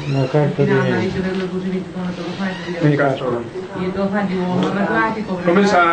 Una carta di Castro. Come sa?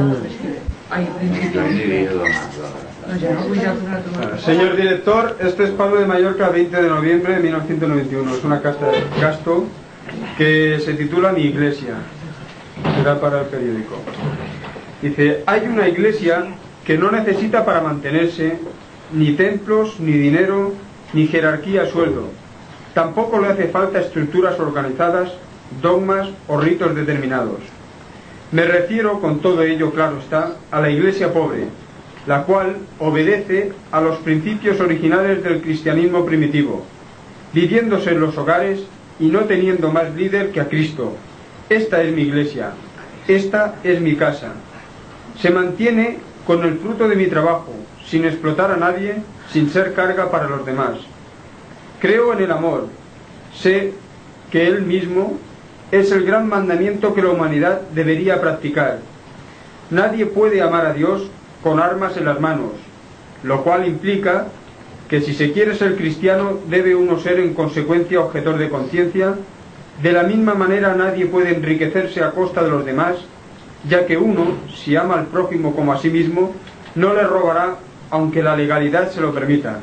Señor director, este es Pablo de Mallorca, 20 de noviembre de 1991. Es una carta de Castro que se titula Mi iglesia, que da para el periódico. Dice: hay una iglesia que no necesita para mantenerse ni templos, ni dinero, ni jerarquía a sueldo. Tampoco le hace falta estructuras organizadas, dogmas o ritos determinados. Me refiero, con todo ello claro está, a la iglesia pobre, la cual obedece a los principios originales del cristianismo primitivo, viviéndose en los hogares y no teniendo más líder que a Cristo. Esta es mi iglesia, esta es mi casa. Se mantiene con el fruto de mi trabajo, sin explotar a nadie, sin ser carga para los demás. Creo en el amor, sé que él mismo es el gran mandamiento que la humanidad debería practicar. Nadie puede amar a Dios con armas en las manos, lo cual implica que si se quiere ser cristiano debe uno ser en consecuencia objetor de conciencia. De la misma manera nadie puede enriquecerse a costa de los demás, ya que uno, si ama al prójimo como a sí mismo, no le robará aunque la legalidad se lo permita.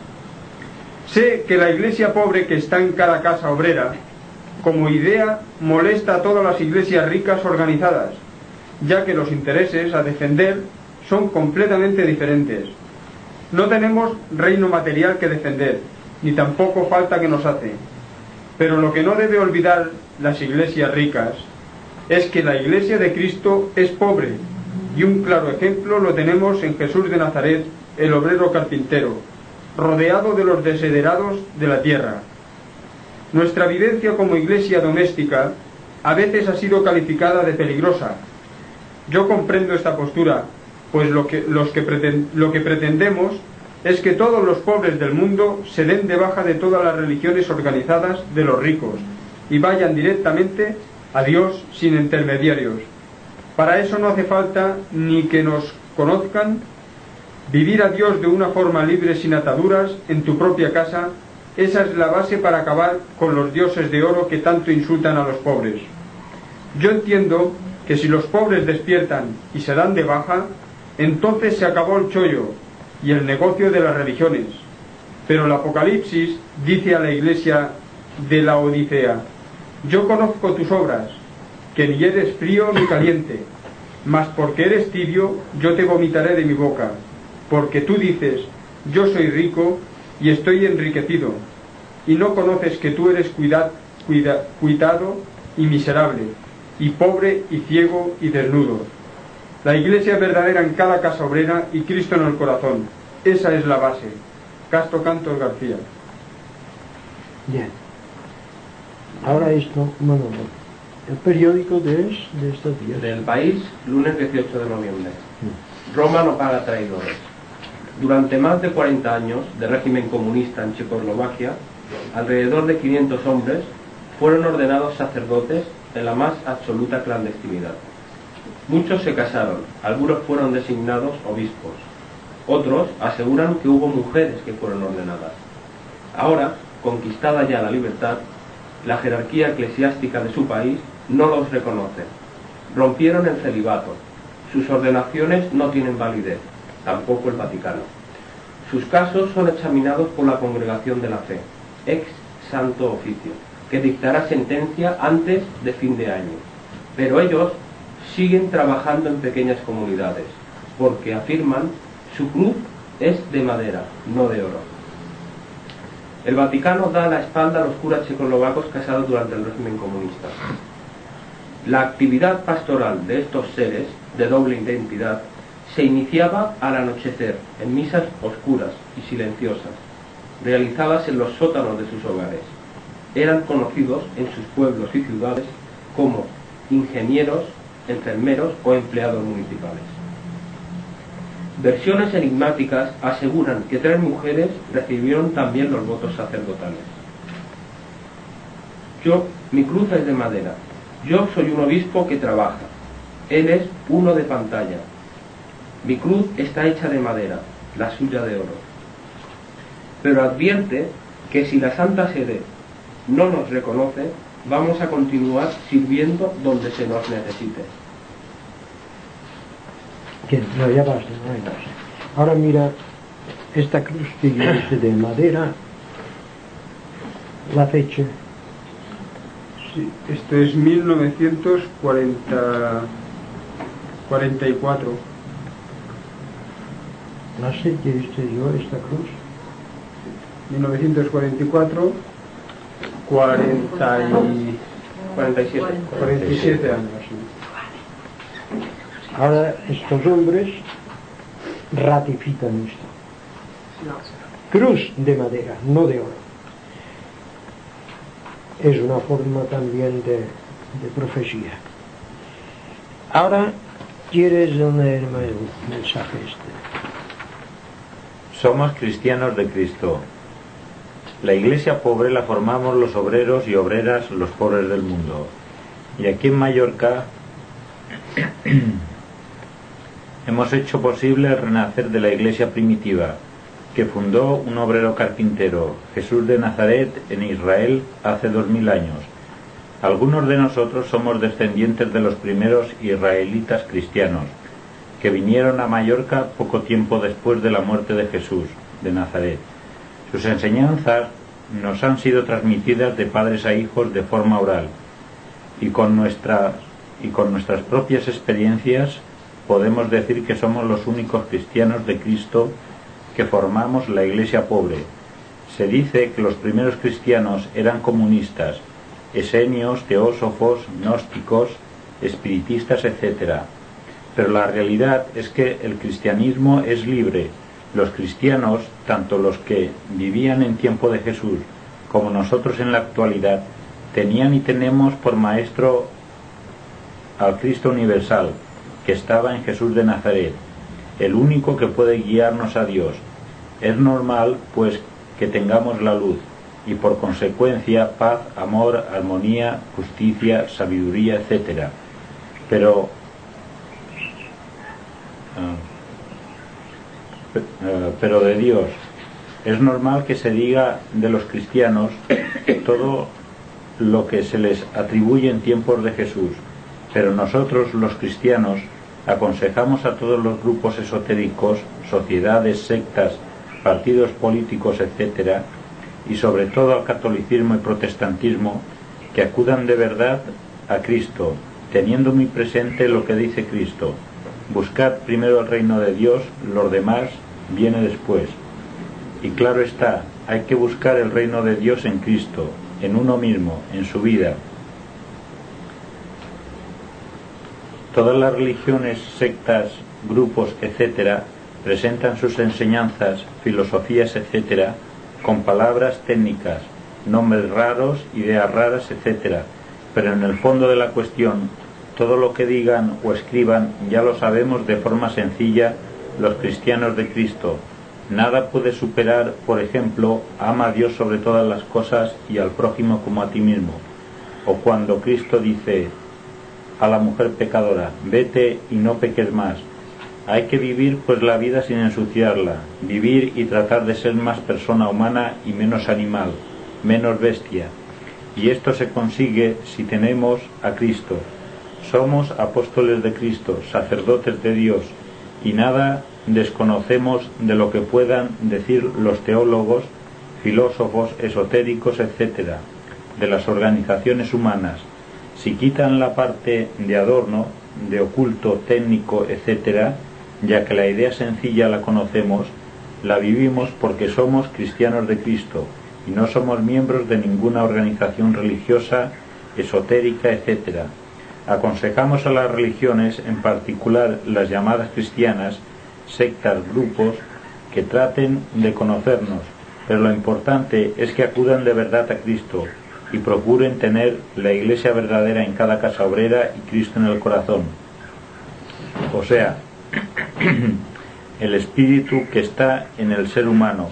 Sé que la iglesia pobre que está en cada casa obrera, como idea, molesta a todas las iglesias ricas organizadas, ya que los intereses a defender son completamente diferentes. No tenemos reino material que defender, ni tampoco falta que nos hace. Pero lo que no debe olvidar las iglesias ricas es que la iglesia de Cristo es pobre, y un claro ejemplo lo tenemos en Jesús de Nazaret, el obrero carpintero, rodeado de los desiderados de la tierra. Nuestra vivencia como iglesia doméstica a veces ha sido calificada de peligrosa. Yo comprendo esta postura, pues lo que pretendemos es que todos los pobres del mundo se den de baja de todas las religiones organizadas de los ricos y vayan directamente a Dios sin intermediarios. Para eso no hace falta ni que nos conozcan. Vivir a Dios de una forma libre, sin ataduras, en tu propia casa, esa es la base para acabar con los dioses de oro que tanto insultan a los pobres. Yo entiendo que si los pobres despiertan y se dan de baja, entonces se acabó el chollo y el negocio de las religiones. Pero el Apocalipsis dice a la iglesia de la Odisea: yo conozco tus obras, que ni eres frío ni caliente, mas porque eres tibio, yo te vomitaré de mi boca. Porque tú dices: yo soy rico y estoy enriquecido, y no conoces que tú eres cuitado y miserable, y pobre y ciego y desnudo. La iglesia verdadera en cada casa obrera y Cristo en el corazón. Esa es la base. Castro Cantos García. Bien. Ahora esto, bueno, el periódico de estos días. Del País, lunes 18 de noviembre. Roma no paga traidores. Durante más de 40 años de régimen comunista en Checoslovaquia, alrededor de 500 hombres fueron ordenados sacerdotes en la más absoluta clandestinidad. Muchos se casaron, algunos fueron designados obispos. Otros aseguran que hubo mujeres que fueron ordenadas. Ahora, conquistada ya la libertad, la jerarquía eclesiástica de su país no los reconoce. Rompieron el celibato. Sus ordenaciones no tienen validez, tampoco el Vaticano. Sus casos son examinados por la Congregación de la Fe, ex Santo Oficio, que dictará sentencia antes de fin de año. Pero ellos siguen trabajando en pequeñas comunidades, porque afirman su cruz es de madera, no de oro. El Vaticano da la espalda a los curas checoslovacos casados durante el régimen comunista. La actividad pastoral de estos seres, de doble identidad, se iniciaba al anochecer, en misas oscuras y silenciosas, realizadas en los sótanos de sus hogares. Eran conocidos en sus pueblos y ciudades como ingenieros, enfermeros o empleados municipales. Versiones enigmáticas aseguran que 3 mujeres recibieron también los votos sacerdotales. Mi cruz es de madera. Yo soy un obispo que trabaja. Él es uno de pantalla. Mi cruz está hecha de madera, la suya de oro. Pero advierte que si la Santa Sede no nos reconoce, vamos a continuar sirviendo donde se nos necesite. Bien, no, ya basta, no hay más. Ahora mira esta cruz que yo hice de madera, la fecha. Sí, esto es 1944. No sé qué hice yo esta cruz. 1944, 47 años. Sí. Ahora estos hombres ratifican esto. Cruz de madera, no de oro. Es una forma también de profecía. Ahora, ¿quieres leerme el mensaje este? Somos cristianos de Cristo. La iglesia pobre la formamos los obreros y obreras, los pobres del mundo. Y aquí en Mallorca hemos hecho posible el renacer de la iglesia primitiva, que fundó un obrero carpintero, Jesús de Nazaret, en Israel hace 2000 años. Algunos de nosotros somos descendientes de los primeros israelitas cristianos, que vinieron a Mallorca poco tiempo después de la muerte de Jesús de Nazaret. Sus enseñanzas nos han sido transmitidas de padres a hijos de forma oral, y con nuestras propias experiencias podemos decir que somos los únicos cristianos de Cristo que formamos la iglesia pobre. Se dice que los primeros cristianos eran comunistas, esenios, teósofos, gnósticos, espiritistas, etc. Pero la realidad es que el cristianismo es libre. Los cristianos, tanto los que vivían en tiempo de Jesús como nosotros en la actualidad, tenían y tenemos por maestro al Cristo universal, que estaba en Jesús de Nazaret, el único que puede guiarnos a Dios. Es normal, pues, que tengamos la luz, y por consecuencia paz, amor, armonía, justicia, sabiduría, etc. Pero de Dios. Es normal que se diga de los cristianos todo lo que se les atribuye en tiempos de Jesús, pero nosotros, los cristianos, aconsejamos a todos los grupos esotéricos, sociedades, sectas, partidos políticos, etc., y sobre todo al catolicismo y protestantismo, que acudan de verdad a Cristo, teniendo muy presente lo que dice Cristo: buscad primero el reino de Dios, lo demás viene después. Y claro está, hay que buscar el reino de Dios en Cristo, en uno mismo, en su vida. Todas las religiones, sectas, grupos, etc., presentan sus enseñanzas, filosofías, etc., con palabras técnicas, nombres raros, ideas raras, etc., pero en el fondo de la cuestión, todo lo que digan o escriban ya lo sabemos de forma sencilla los cristianos de Cristo. Nada puede superar, por ejemplo, ama a Dios sobre todas las cosas y al prójimo como a ti mismo. O cuando Cristo dice a la mujer pecadora: vete y no peques más. Hay que vivir pues la vida sin ensuciarla, vivir y tratar de ser más persona humana y menos animal, menos bestia. Y esto se consigue si tenemos a Cristo. Somos apóstoles de Cristo, sacerdotes de Dios, y nada desconocemos de lo que puedan decir los teólogos, filósofos, esotéricos, etc., de las organizaciones humanas. Si quitan la parte de adorno, de oculto, técnico, etc., ya que la idea sencilla la conocemos, la vivimos porque somos cristianos de Cristo y no somos miembros de ninguna organización religiosa, esotérica, etc. Aconsejamos a las religiones, en particular las llamadas cristianas, sectas, grupos, que traten de conocernos, pero lo importante es que acudan de verdad a Cristo y procuren tener la iglesia verdadera en cada casa obrera y Cristo en el corazón. O sea, el espíritu que está en el ser humano.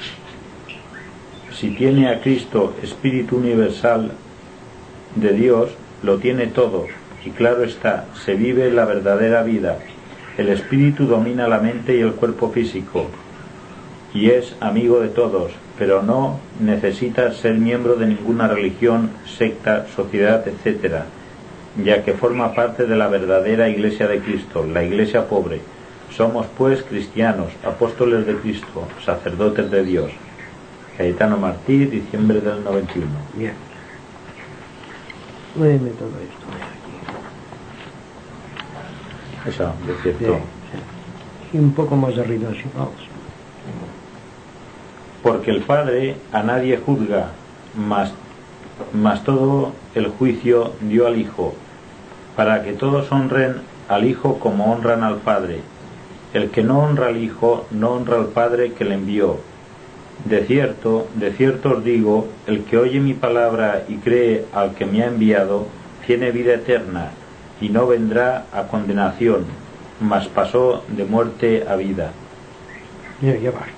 Si tiene a Cristo, espíritu universal de Dios, lo tiene todo, y claro está, se vive la verdadera vida. El espíritu domina la mente y el cuerpo físico, y es amigo de todos, pero no necesita ser miembro de ninguna religión, secta, sociedad, etc., ya que forma parte de la verdadera Iglesia de Cristo, la Iglesia pobre. Somos pues cristianos, apóstoles de Cristo, sacerdotes de Dios. Cayetano Martí, diciembre del 91. Bien. Léeme todo esto aquí. Eso, de cierto. Bien, sí. Y un poco más arriba, si vamos. Porque el Padre a nadie juzga, mas todo el juicio dio al Hijo, para que todos honren al Hijo como honran al Padre. El que no honra al Hijo, no honra al Padre que le envió. De cierto os digo, el que oye mi palabra y cree al que me ha enviado, tiene vida eterna, y no vendrá a condenación, mas pasó de muerte a vida. Ya basta.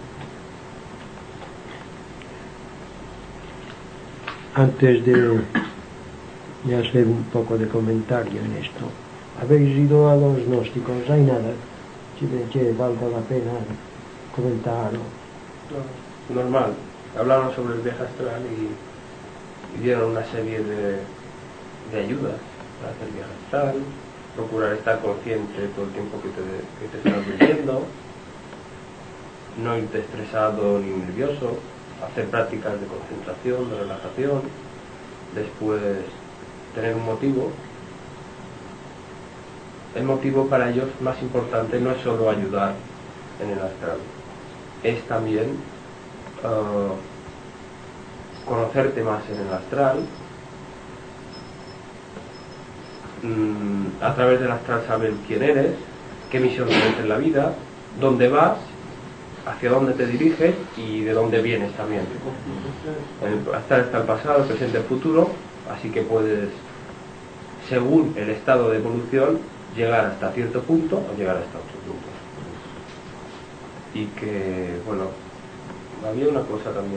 Antes de hacer un poco de comentario en esto, habéis ido a los gnósticos, hay nada que valga la pena comentar. No, normal, hablaron sobre el viaje astral y dieron una serie de ayudas para hacer el viaje astral, procurar estar consciente todo el tiempo que te estás viviendo, no irte estresado ni nervioso, hacer prácticas de concentración, de relajación, después tener un motivo. El motivo para ellos más importante no es solo ayudar en el astral, es también conocerte más en el astral. A través del astral saber quién eres, qué misión tienes en la vida, dónde vas, hacia dónde te diriges y de dónde vienes también. El astral está el pasado, el presente, el futuro, así que puedes, según el estado de evolución, llegar hasta cierto punto o llegar hasta otro punto. Y que, bueno, había una cosa también.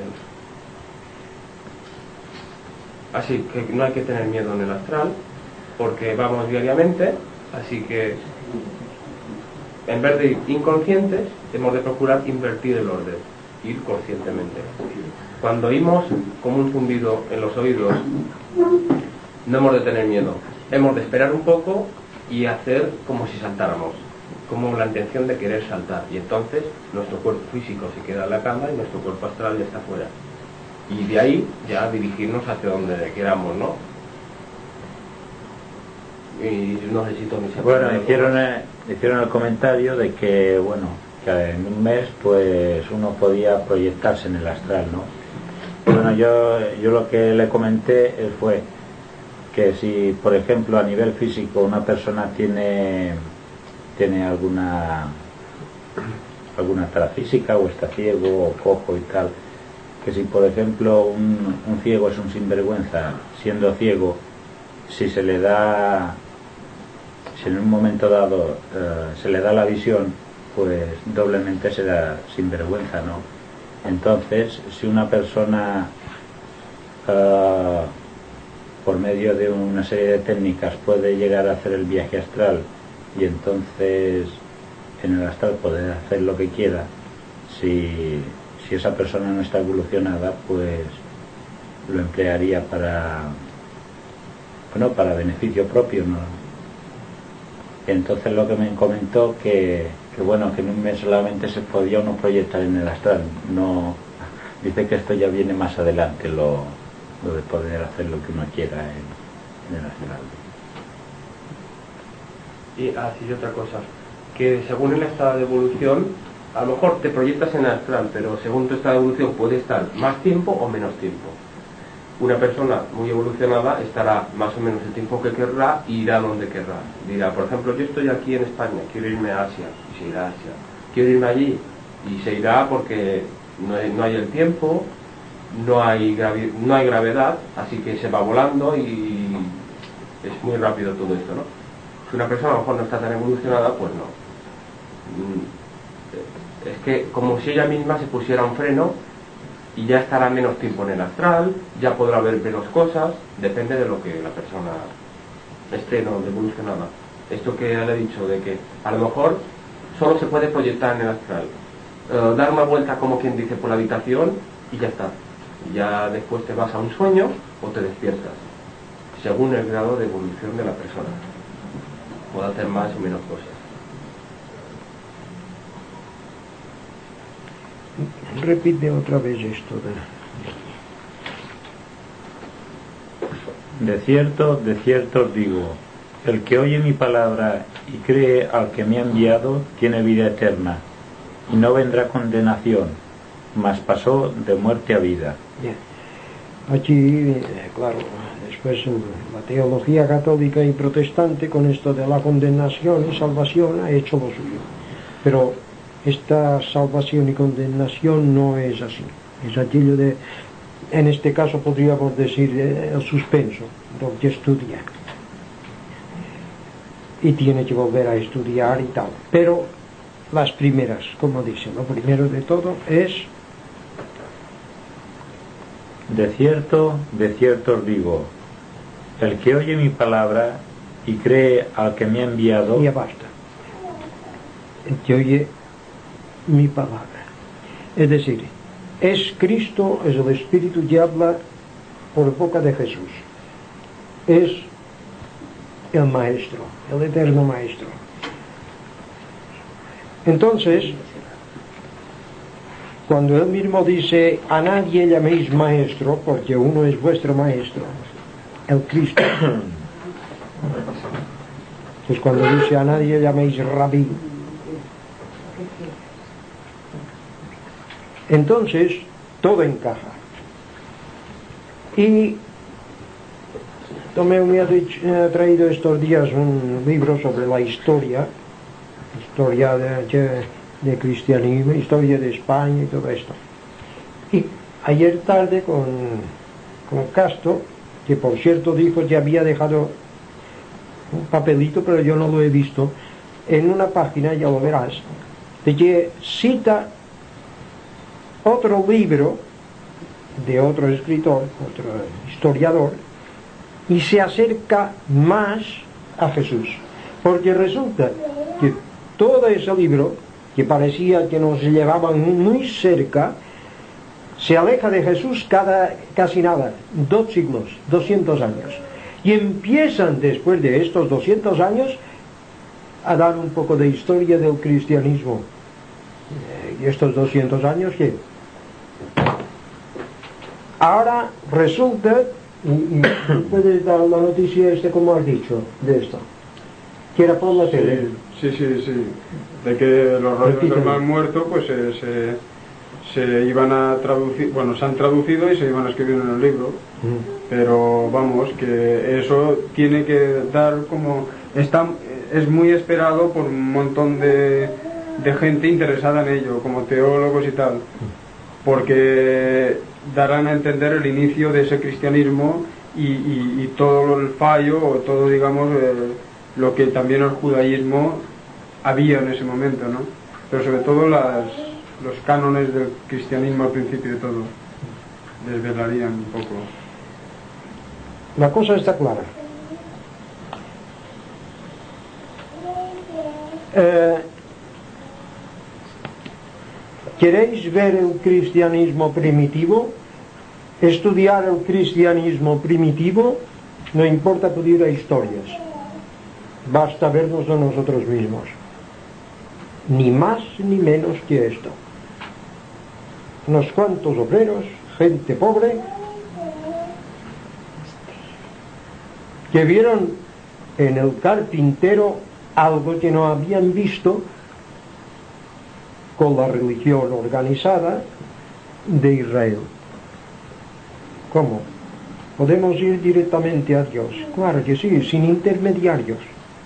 Así que no hay que tener miedo en el astral, porque vamos diariamente, así que en vez de ir inconscientes, hemos de procurar invertir el orden, ir conscientemente. Cuando oímos como un zumbido en los oídos, no hemos de tener miedo, hemos de esperar un poco y hacer como si saltáramos, como la intención de querer saltar, y entonces nuestro cuerpo físico se queda en la cama y nuestro cuerpo astral ya está fuera, y de ahí ya dirigirnos hacia donde queramos, ¿no? Y no necesito ni saber. Bueno, hicieron el comentario de que, bueno, que en un mes pues uno podía proyectarse en el astral, ¿no? Bueno, yo lo que le comenté fue que si, por ejemplo, a nivel físico una persona tiene alguna tara física, o está ciego o cojo y tal, que si, por ejemplo, un ciego es un sinvergüenza siendo ciego, si se le da, si en un momento dado se le da la visión, pues doblemente será sinvergüenza, ¿no? Entonces, si una persona por medio de una serie de técnicas puede llegar a hacer el viaje astral, y entonces en el astral poder hacer lo que quiera, si esa persona no está evolucionada, pues lo emplearía para beneficio propio, ¿no? Entonces lo que me comentó que bueno, que en un mes solamente se podía uno proyectar en el astral, no, dice que esto ya viene más adelante, lo de poder hacer lo que uno quiera en el astral. Y así otra cosa, que según el estado de evolución, a lo mejor te proyectas en el astral, pero según tu estado de evolución puede estar más tiempo o menos tiempo. Una persona muy evolucionada estará más o menos el tiempo que querrá y irá donde querrá. Dirá, por ejemplo, yo estoy aquí en España, quiero irme a Asia, y se irá a Asia. Quiero irme allí, y se irá porque no hay el tiempo, no hay gravedad, así que se va volando y es muy rápido todo esto, ¿no? Si una persona a lo mejor no está tan evolucionada, pues no. Es que como si ella misma se pusiera un freno y ya estará menos tiempo en el astral, ya podrá ver menos cosas, depende de lo que la persona esté, ¿no?, evolucionada. Esto que le he dicho, de que a lo mejor solo se puede proyectar en el astral, dar una vuelta como quien dice por la habitación y ya está. Ya después te vas a un sueño o te despiertas, según el grado de evolución de la persona. Puede hacer más o menos cosas. Repite otra vez esto. De cierto os digo, el que oye mi palabra y cree al que me ha enviado tiene vida eterna, y no vendrá condenación, mas pasó de muerte a vida. Bien. Aquí, claro, después la teología católica y protestante con esto de la condenación y salvación ha hecho lo suyo. Pero esta salvación y condenación no es así. Es aquello de, en este caso podríamos decir, el suspenso, lo que estudia. Y tiene que volver a estudiar y tal. Pero las primeras, como dice, lo primero de todo es: de cierto os digo, el que oye mi palabra y cree al que me ha enviado. Ya basta. El que oye mi palabra. Es decir, es Cristo, es el Espíritu que habla por boca de Jesús. Es el Maestro, el eterno Maestro. Entonces, cuando él mismo dice: a nadie llaméis maestro, porque uno es vuestro maestro, el Cristo. Pues cuando dice: a nadie llaméis rabí, entonces todo encaja. Y Tomeu me ha traído estos días un libro sobre la historia de cristianismo, historia de España y todo esto. Y ayer tarde con Castro, que por cierto dijo que había dejado un papelito, pero yo no lo he visto, en una página, ya lo verás, de que cita otro libro de otro escritor, otro historiador, y se acerca más a Jesús, porque resulta que todo ese libro, que parecía que nos llevaban muy cerca, se aleja de Jesús casi nada, 2 siglos, 200 años, y empiezan después de estos 200 años a dar un poco de historia del cristianismo. Y estos 200 años que ahora resulta, y puedes dar la noticia como has dicho de esto, que era por la tele. Sí, de que los rollos del Mar Muerto pues se iban a traducir, bueno, se han traducido y se iban a escribir en el libro, pero vamos, que eso tiene que dar como, es muy esperado por un montón de gente interesada en ello, como teólogos y tal, porque darán a entender el inicio de ese cristianismo y todo el fallo, o todo, digamos, lo que también el judaísmo había en ese momento, ¿no? Pero sobre todo los cánones del cristianismo al principio de todo desvelarían un poco. La cosa está clara. ¿Queréis ver el cristianismo primitivo? Estudiar el cristianismo primitivo, no importa pedir a historias, basta vernos a nosotros mismos, ni más ni menos que esto. Unos cuantos obreros, gente pobre, que vieron en el carpintero algo que no habían visto con la religión organizada de Israel. ¿Cómo? ¿Podemos ir directamente a Dios? Claro que sí, sin intermediarios.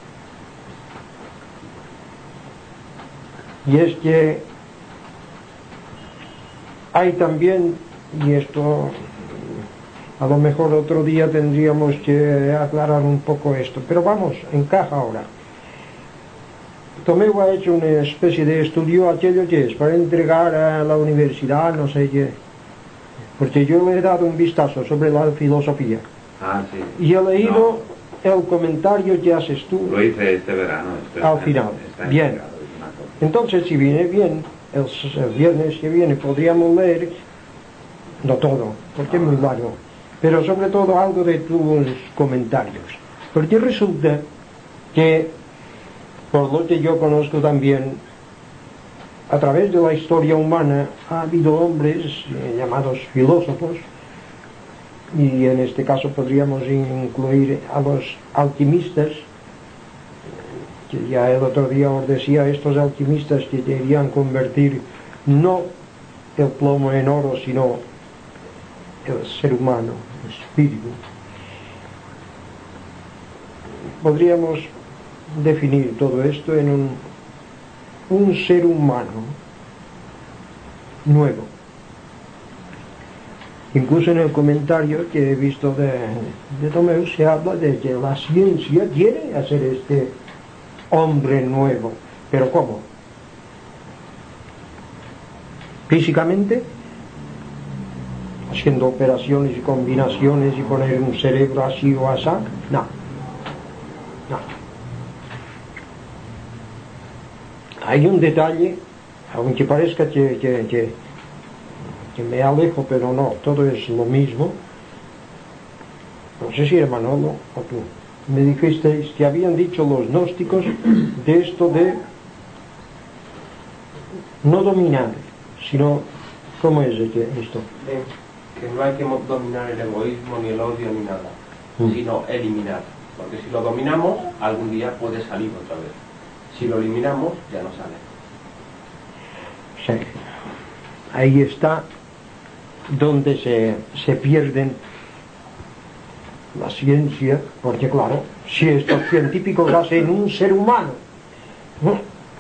Y es que hay también, y esto a lo mejor otro día tendríamos que aclarar un poco esto, pero vamos, encaja ahora. Tomeu ha hecho una especie de estudio, aquello que es para entregar a la universidad, no sé qué, porque yo le he dado un vistazo sobre la filosofía. Sí. Y he leído el comentario que haces tú. Lo hice este verano. Al final. Bien. Entonces, si viene bien, el viernes que viene podríamos leer no todo, porque es muy largo, pero sobre todo algo de tus comentarios, porque resulta que, por lo que yo conozco también, a través de la historia humana ha habido hombres llamados filósofos, y en este caso podríamos incluir a los alquimistas, que ya el otro día os decía, estos alquimistas que querían convertir no el plomo en oro, sino el ser humano, el espíritu. Podríamos definir todo esto en un ser humano nuevo. Incluso en el comentario que he visto de Tomeu se habla de que la ciencia quiere hacer este hombre nuevo. ¿Pero cómo? Físicamente, haciendo operaciones y combinaciones y poner un cerebro así o así. No. Hay un detalle, aunque parezca que me alejo, pero no, todo es lo mismo. No sé si era Manolo o tú. Me dijisteis que habían dicho los gnósticos de esto de no dominar, sino, ¿cómo es esto? Que no hay que dominar el egoísmo, ni el odio, ni nada, sino eliminar. Porque si lo dominamos, algún día puede salir otra vez. Si lo eliminamos, ya no sale. Sí. Ahí está donde se pierden la ciencia, porque claro, si estos científicos hacen un ser humano, ¿no?,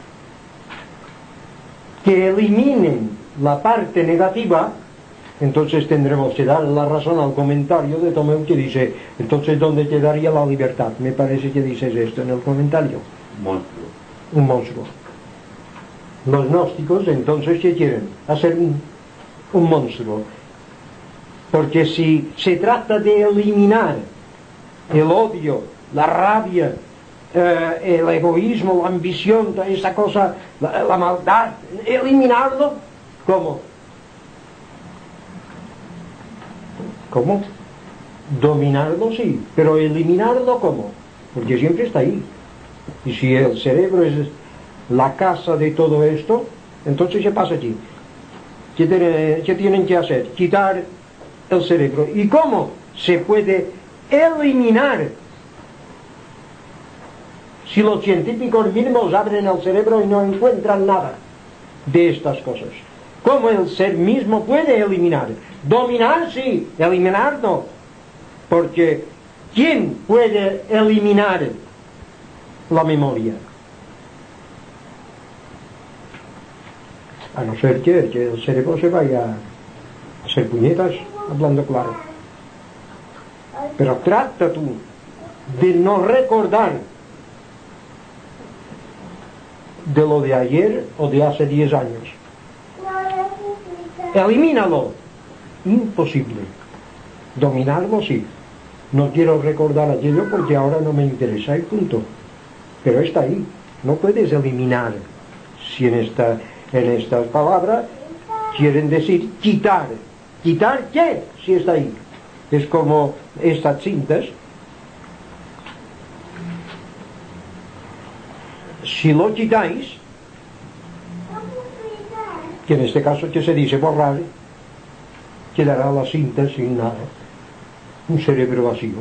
que eliminen la parte negativa, entonces tendremos que dar la razón al comentario de Tomeu que dice, entonces ¿dónde quedaría la libertad? Me parece que dices esto en el comentario. Monstruo. Un monstruo. Los gnósticos entonces ¿qué quieren? Hacer un monstruo. Porque si se trata de eliminar el odio, la rabia, el egoísmo, la ambición, toda esa cosa, la maldad, eliminarlo, ¿cómo? ¿Cómo? Dominarlo sí, pero eliminarlo ¿cómo? Porque siempre está ahí. Y si el cerebro es la casa de todo esto, entonces ¿qué pasa aquí? ¿Qué tienen que hacer? Quitar el cerebro. ¿Y cómo se puede eliminar? Si los científicos mínimos abren el cerebro y no encuentran nada de estas cosas, ¿cómo el ser mismo puede eliminar? Dominar sí, eliminar no. Porque ¿quién puede eliminar la memoria? A no ser que el cerebro se vaya a hacer puñetas, hablando claro. Pero trata tú de no recordar de lo de ayer o de hace 10 años. Elimínalo. Imposible. Dominarlo sí. No quiero recordar aquello porque ahora no me interesa y punto. Pero está ahí. No puedes eliminar. Si en estas palabras quieren decir quitar. ¿Quitar qué? Si está ahí. Es como estas cintas. Si lo quitáis, que en este caso que se dice borrar, quedará la cinta sin nada, un cerebro vacío.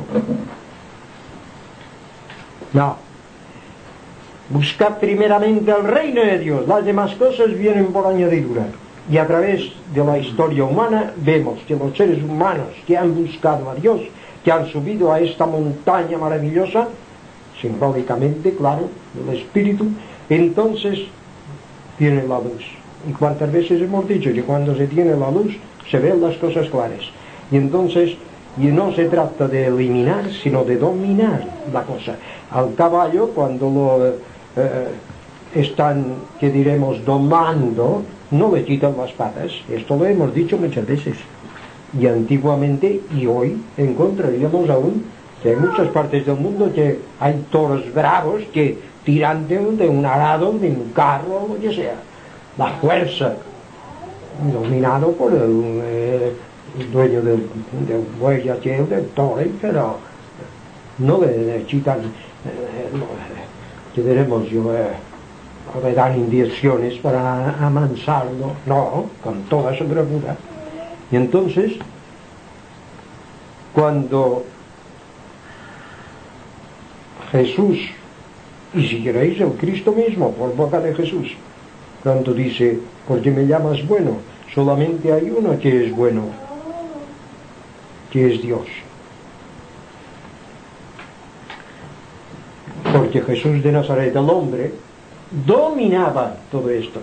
No. Buscad primeramente el reino de Dios, las demás cosas vienen por añadidura. Y a través de la historia humana vemos que los seres humanos que han buscado a Dios, que han subido a esta montaña maravillosa, simbólicamente, claro, del espíritu, entonces tiene la luz. Y cuántas veces hemos dicho que cuando se tiene la luz se ven las cosas claras. Y entonces, y no se trata de eliminar, sino de dominar la cosa. Al caballo, cuando lo están, que diremos, domando, no le quitan las patas. Esto lo hemos dicho muchas veces. Y antiguamente, y hoy, encontraríamos aún que en muchas partes del mundo que hay toros bravos que tiran de un arado, de un carro, lo que sea. La fuerza, dominado por el dueño del buey aquel, del toro, pero no le quitan, que diremos yo, le dan inyecciones para amansarlo, no, con toda su bravura. Y entonces, cuando Jesús, y si queréis el Cristo mismo, por boca de Jesús, cuando dice, porque me llamas bueno, solamente hay uno que es bueno, que es Dios. Porque Jesús de Nazaret, el hombre, dominaba todo esto.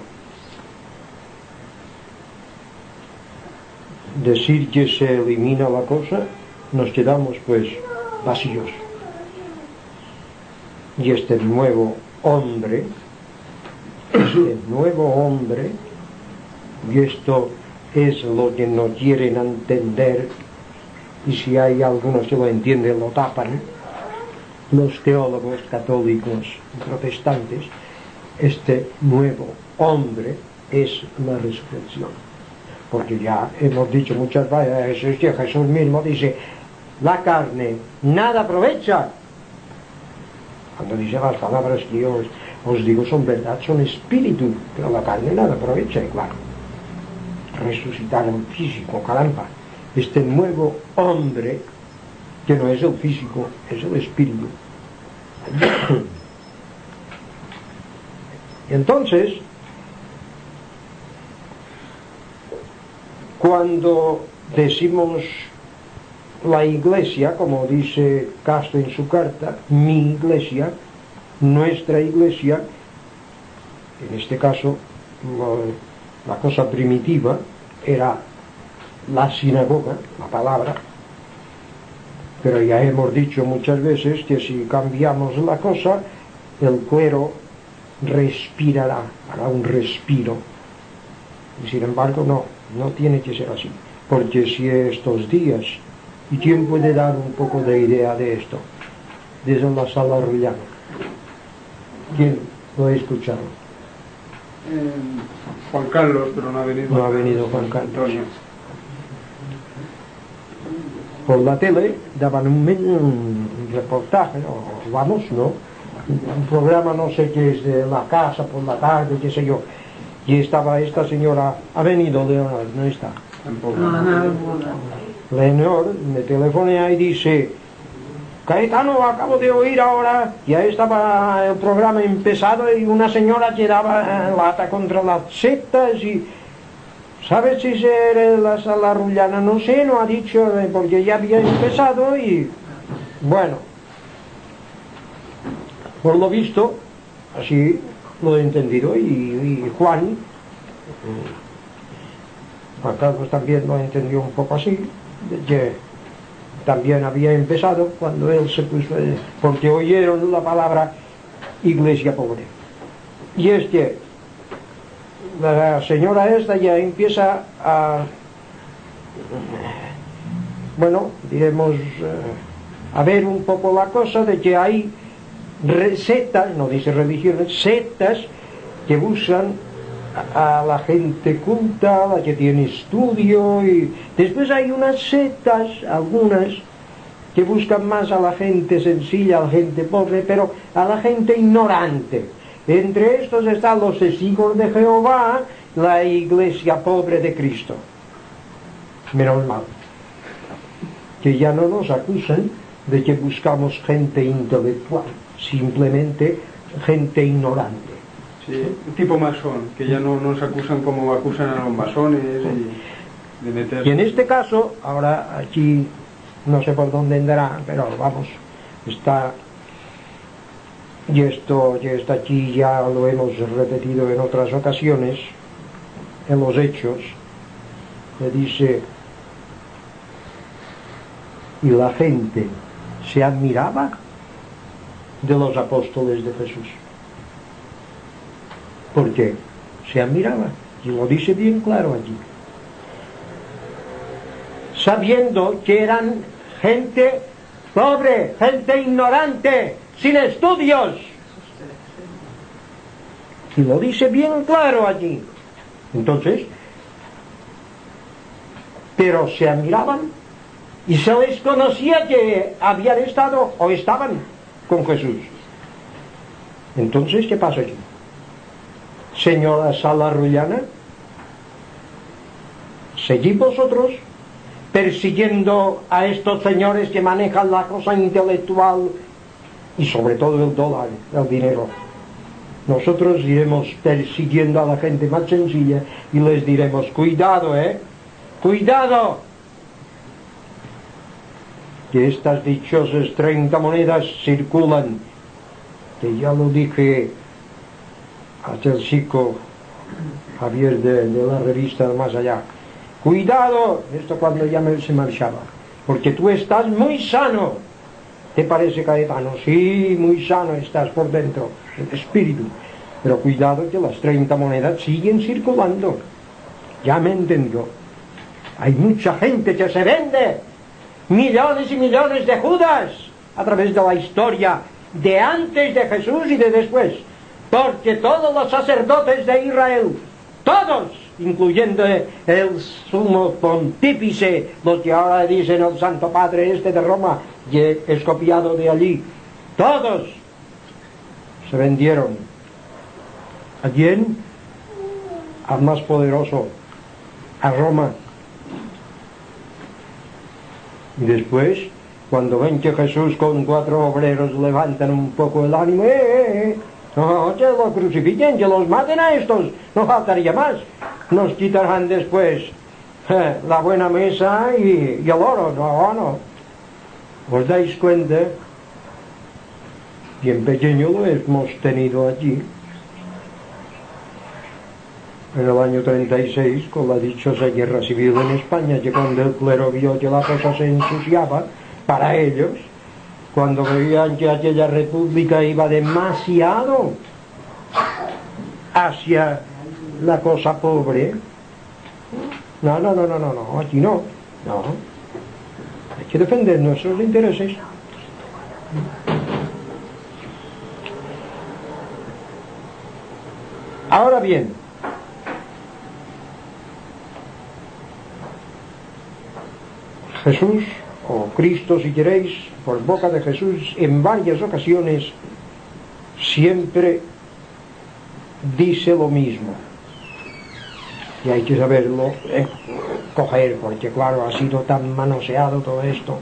Decir que se elimina la cosa, nos quedamos pues vacíos. Y este nuevo hombre, y esto es lo que no quieren entender, y si hay algunos que lo entienden, lo tapan, los teólogos católicos protestantes. Este nuevo hombre es la resurrección, porque ya hemos dicho muchas veces que Jesús mismo dice, la carne nada aprovecha. Cuando dice las palabras que yo os digo son verdad, son espíritu, pero la carne nada aprovecha, y claro, resucitar el físico, caramba, este nuevo hombre, que no es el físico, es el espíritu. Y entonces, cuando decimos la iglesia, como dice Castro en su carta, mi iglesia, nuestra iglesia, en este caso la cosa primitiva era la sinagoga, la palabra, pero ya hemos dicho muchas veces que si cambiamos la cosa, el clero respirará, hará un respiro, y sin embargo no tiene que ser así, porque si estos días, y quién puede dar un poco de idea de esto, desde la sala Rullana, ¿quién lo ha escuchado? Juan Carlos, pero no ha venido. No ha venido Juan Carlos. Antonio. Por la tele daban un reportaje, o vamos, ¿no? Un programa, no sé qué es, de la casa por la tarde, qué sé yo, y estaba esta señora, ha venido Leonor, no está. Tampoco. Leonor me telefonea y dice, Caetano, acabo de oír ahora, ya estaba el programa empezado y una señora que daba lata contra las sectas y... ¿Sabes si será la sala Rullana? No sé, no ha dicho, porque ya había empezado y... Bueno, por lo visto, así lo he entendido, y Juan Carlos también lo entendió un poco así, de que también había empezado cuando él se puso, porque oyeron la palabra iglesia pobre. Y es que la señora esta ya empieza a, bueno, diremos, a ver un poco la cosa de que hay sectas, no dice religiones, sectas que buscan a la gente culta, a la que tiene estudio, y después hay unas sectas, algunas, que buscan más a la gente sencilla, a la gente pobre, pero a la gente ignorante. Entre estos están los testigos de Jehová, la iglesia pobre de Cristo. Menos mal que ya no nos acusan de que buscamos gente intelectual, simplemente gente ignorante. Sí, tipo masón, que ya no nos acusan como acusan a los masones y de meter... Y en este caso, ahora aquí no sé por dónde andará, pero vamos, está, y esto ya está aquí, ya lo hemos repetido en otras ocasiones, en los Hechos, le dice, y la gente se admiraba de los apóstoles de Jesús. ¿Por qué? Se admiraba, y lo dice bien claro aquí, sabiendo que eran gente pobre, gente ignorante, sin estudios, y lo dice bien claro allí. Entonces, pero se admiraban y se les conocía que habían estado o estaban con Jesús. Entonces, ¿qué pasa aquí? Señora Sala Rullana, ¿seguid vosotros persiguiendo a estos señores que manejan la cosa intelectual y sobre todo el dólar, el dinero? Nosotros iremos persiguiendo a la gente más sencilla y les diremos: cuidado, cuidado, que estas dichosas 30 monedas circulan, que ya lo dije a aquel chico Javier de la revista Más Allá. Cuidado, esto cuando ya se marchaba, porque tú estás muy sano. ¿Te parece, Cayetano? Sí, muy sano estás por dentro, el espíritu. Pero cuidado, que las 30 monedas siguen circulando. Ya me entendió. Hay mucha gente que se vende, millones y millones de Judas, a través de la historia de antes de Jesús y de después. Porque todos los sacerdotes de Israel, todos, incluyendo el sumo pontífice, lo que ahora dicen el Santo Padre de Roma, y es copiado de allí, todos se vendieron. ¿A quién? Al más poderoso, a Roma. Y después, cuando ven que Jesús con 4 obreros levantan un poco el ánimo, no, que los crucifiquen, que los maten a estos, no faltaría más. Nos quitarán después la buena mesa y el oro. No. ¿Os dais cuenta? Bien pequeño lo hemos tenido allí. En el año 36, con la dichosa guerra civil en España, que cuando el clero vio que la cosa se ensuciaba para ellos, cuando veían que aquella república iba demasiado hacia la cosa pobre, no, aquí no, hay que defender nuestros intereses. Ahora bien, Jesús, o Cristo si queréis, por boca de Jesús, en varias ocasiones siempre dice lo mismo, y hay que saberlo coger, porque claro, ha sido tan manoseado todo esto.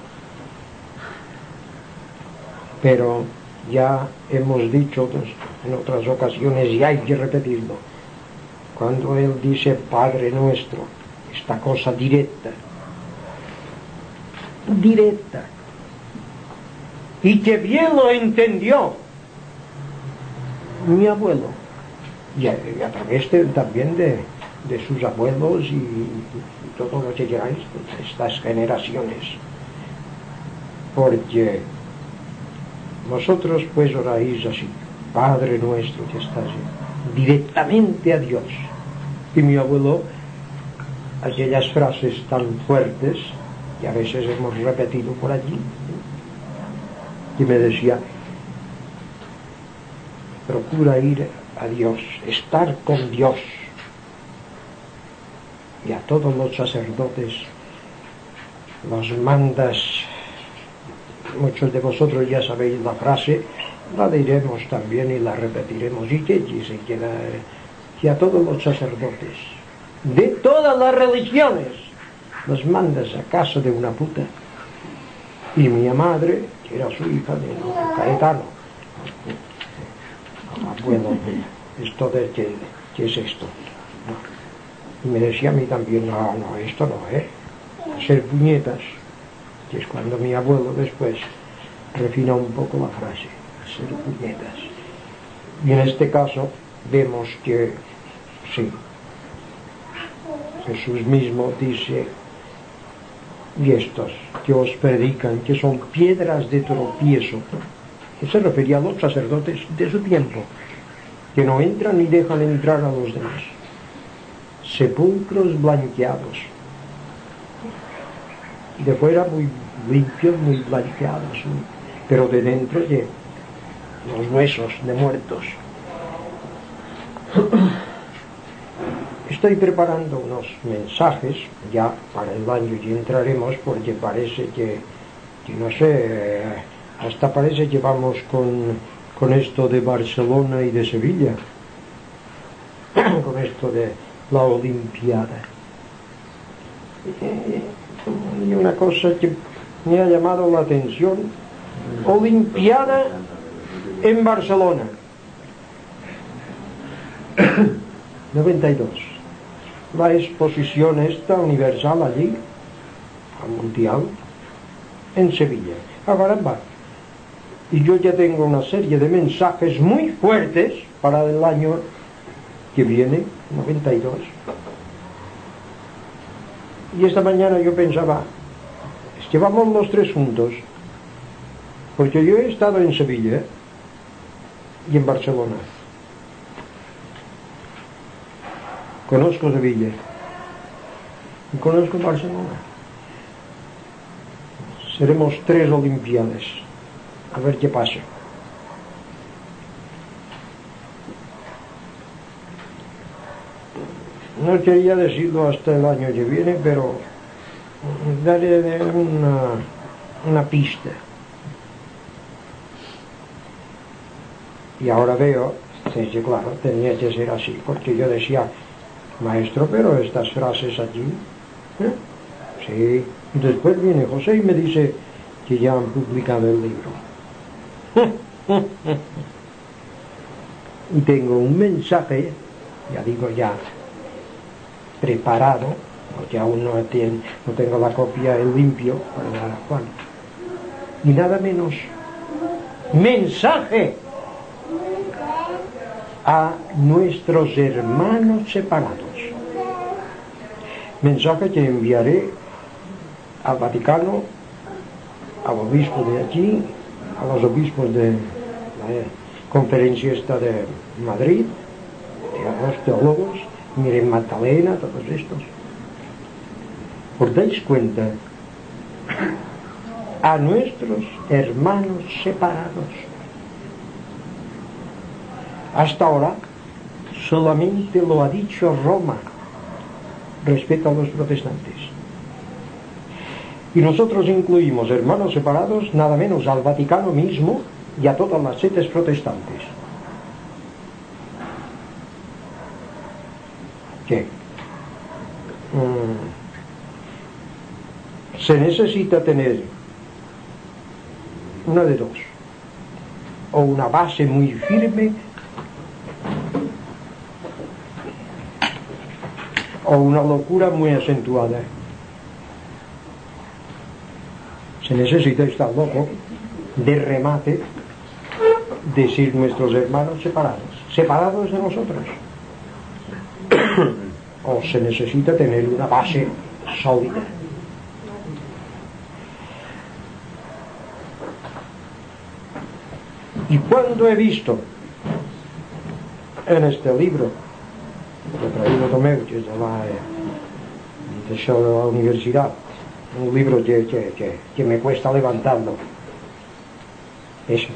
Pero ya hemos dicho en otras ocasiones, y hay que repetirlo, cuando Él dice Padre Nuestro, esta cosa directa, y que bien lo entendió mi abuelo, y a través también de sus abuelos y todo lo que queráis, de estas generaciones. Porque vosotros pues oráis así: Padre Nuestro que estás directamente a Dios. Y mi abuelo, aquellas frases tan fuertes que a veces hemos repetido por allí, y me decía: procura ir a Dios, estar con Dios. Y a todos los sacerdotes los mandas, muchos de vosotros ya sabéis la frase, la diremos también y la repetiremos, y que dice que a todos los sacerdotes de todas las religiones los mandas a casa de una puta. Y mi madre, que era su hija de Cayetano, bueno, esto de ¿qué es esto? Y me decía a mí también: no, esto no, hacer puñetas, que es cuando mi abuelo después refina un poco la frase, hacer puñetas. Y en este caso vemos que sí, Jesús mismo dice: y estos que os predican que son piedras de tropiezo, que se refería a los sacerdotes de su tiempo, que no entran ni dejan entrar a los demás, sepulcros blanqueados, de fuera muy limpios, muy blanqueados, pero de dentro de los huesos de muertos. Estoy preparando unos mensajes ya para el año y entraremos porque parece que no sé, hasta parece que vamos con esto de Barcelona y de Sevilla, con esto de la Olimpiada. Y una cosa que me ha llamado la atención: Olimpiada en Barcelona 92, la exposición esta universal allí, al mundial, en Sevilla. Caramba. Y yo ya tengo una serie de mensajes muy fuertes para el año que viene, 92. Y esta mañana yo pensaba, es que vamos los tres juntos, porque yo he estado en Sevilla y en Barcelona. Conozco Sevilla y conozco Barcelona. Seremos 3 Olimpiadas, a ver qué pasa. No quería decirlo hasta el año que viene, pero daré una pista. Y ahora veo que claro, tenía que ser así, porque yo decía, maestro, pero estas frases allí, sí. Y después viene José y me dice que ya han publicado el libro. Y tengo un mensaje, ya digo, ya preparado, porque aún no tengo la copia en limpio para dar a Juan. Y nada menos, mensaje a nuestros hermanos separados. Mensaje que enviaré al Vaticano, al obispo de allí, a los obispos de la conferencia esta de Madrid, a los teólogos, Miren Magdalena, todos estos. ¿Os dais cuenta? A nuestros hermanos separados. Hasta ahora solamente lo ha dicho Roma respecto a los protestantes. Y nosotros incluimos hermanos separados nada menos al Vaticano mismo y a todas las sectas protestantes. ¿Qué? Se necesita tener una de dos: o una base muy firme o una locura muy acentuada. Se necesita estar loco de remate, decir nuestros hermanos separados de nosotros. O se necesita tener una base sólida. Y cuando he visto en este libro que he traído Tomeu, que es de la universidad, un libro que me cuesta levantarlo, eso.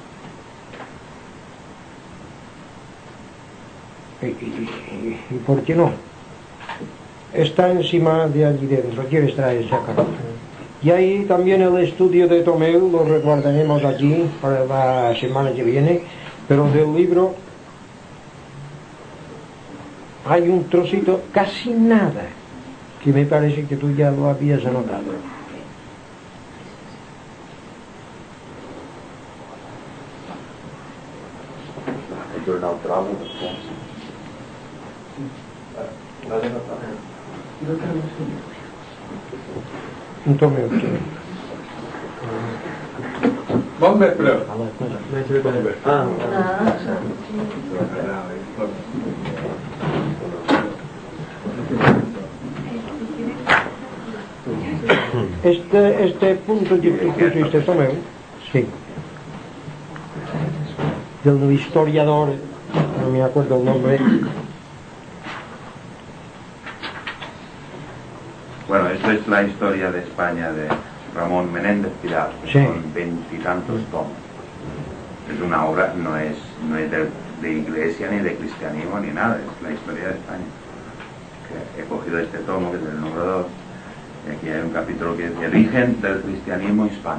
¿Y por qué no? Está encima de allí dentro. ¿Quieres traer esa carta? Y ahí también el estudio de Tomeu lo recordaremos allí para la semana que viene, pero del libro hay un trocito, casi nada, que me parece que tú ya lo habías anotado. Un Tomeu, sí. Bon vespre. Este punto que tú pusiste, Tomeu, sí, del historiador, no me acuerdo el nombre. Bueno, esto es la historia de España de Ramón Menéndez Pidal, que Sí. son 20 y tantos tomos. Es una obra, no es de iglesia ni de cristianismo ni nada, es la historia de España. que he cogido este tomo, que es el número 2, y aquí hay un capítulo que dice Origen del cristianismo hispano.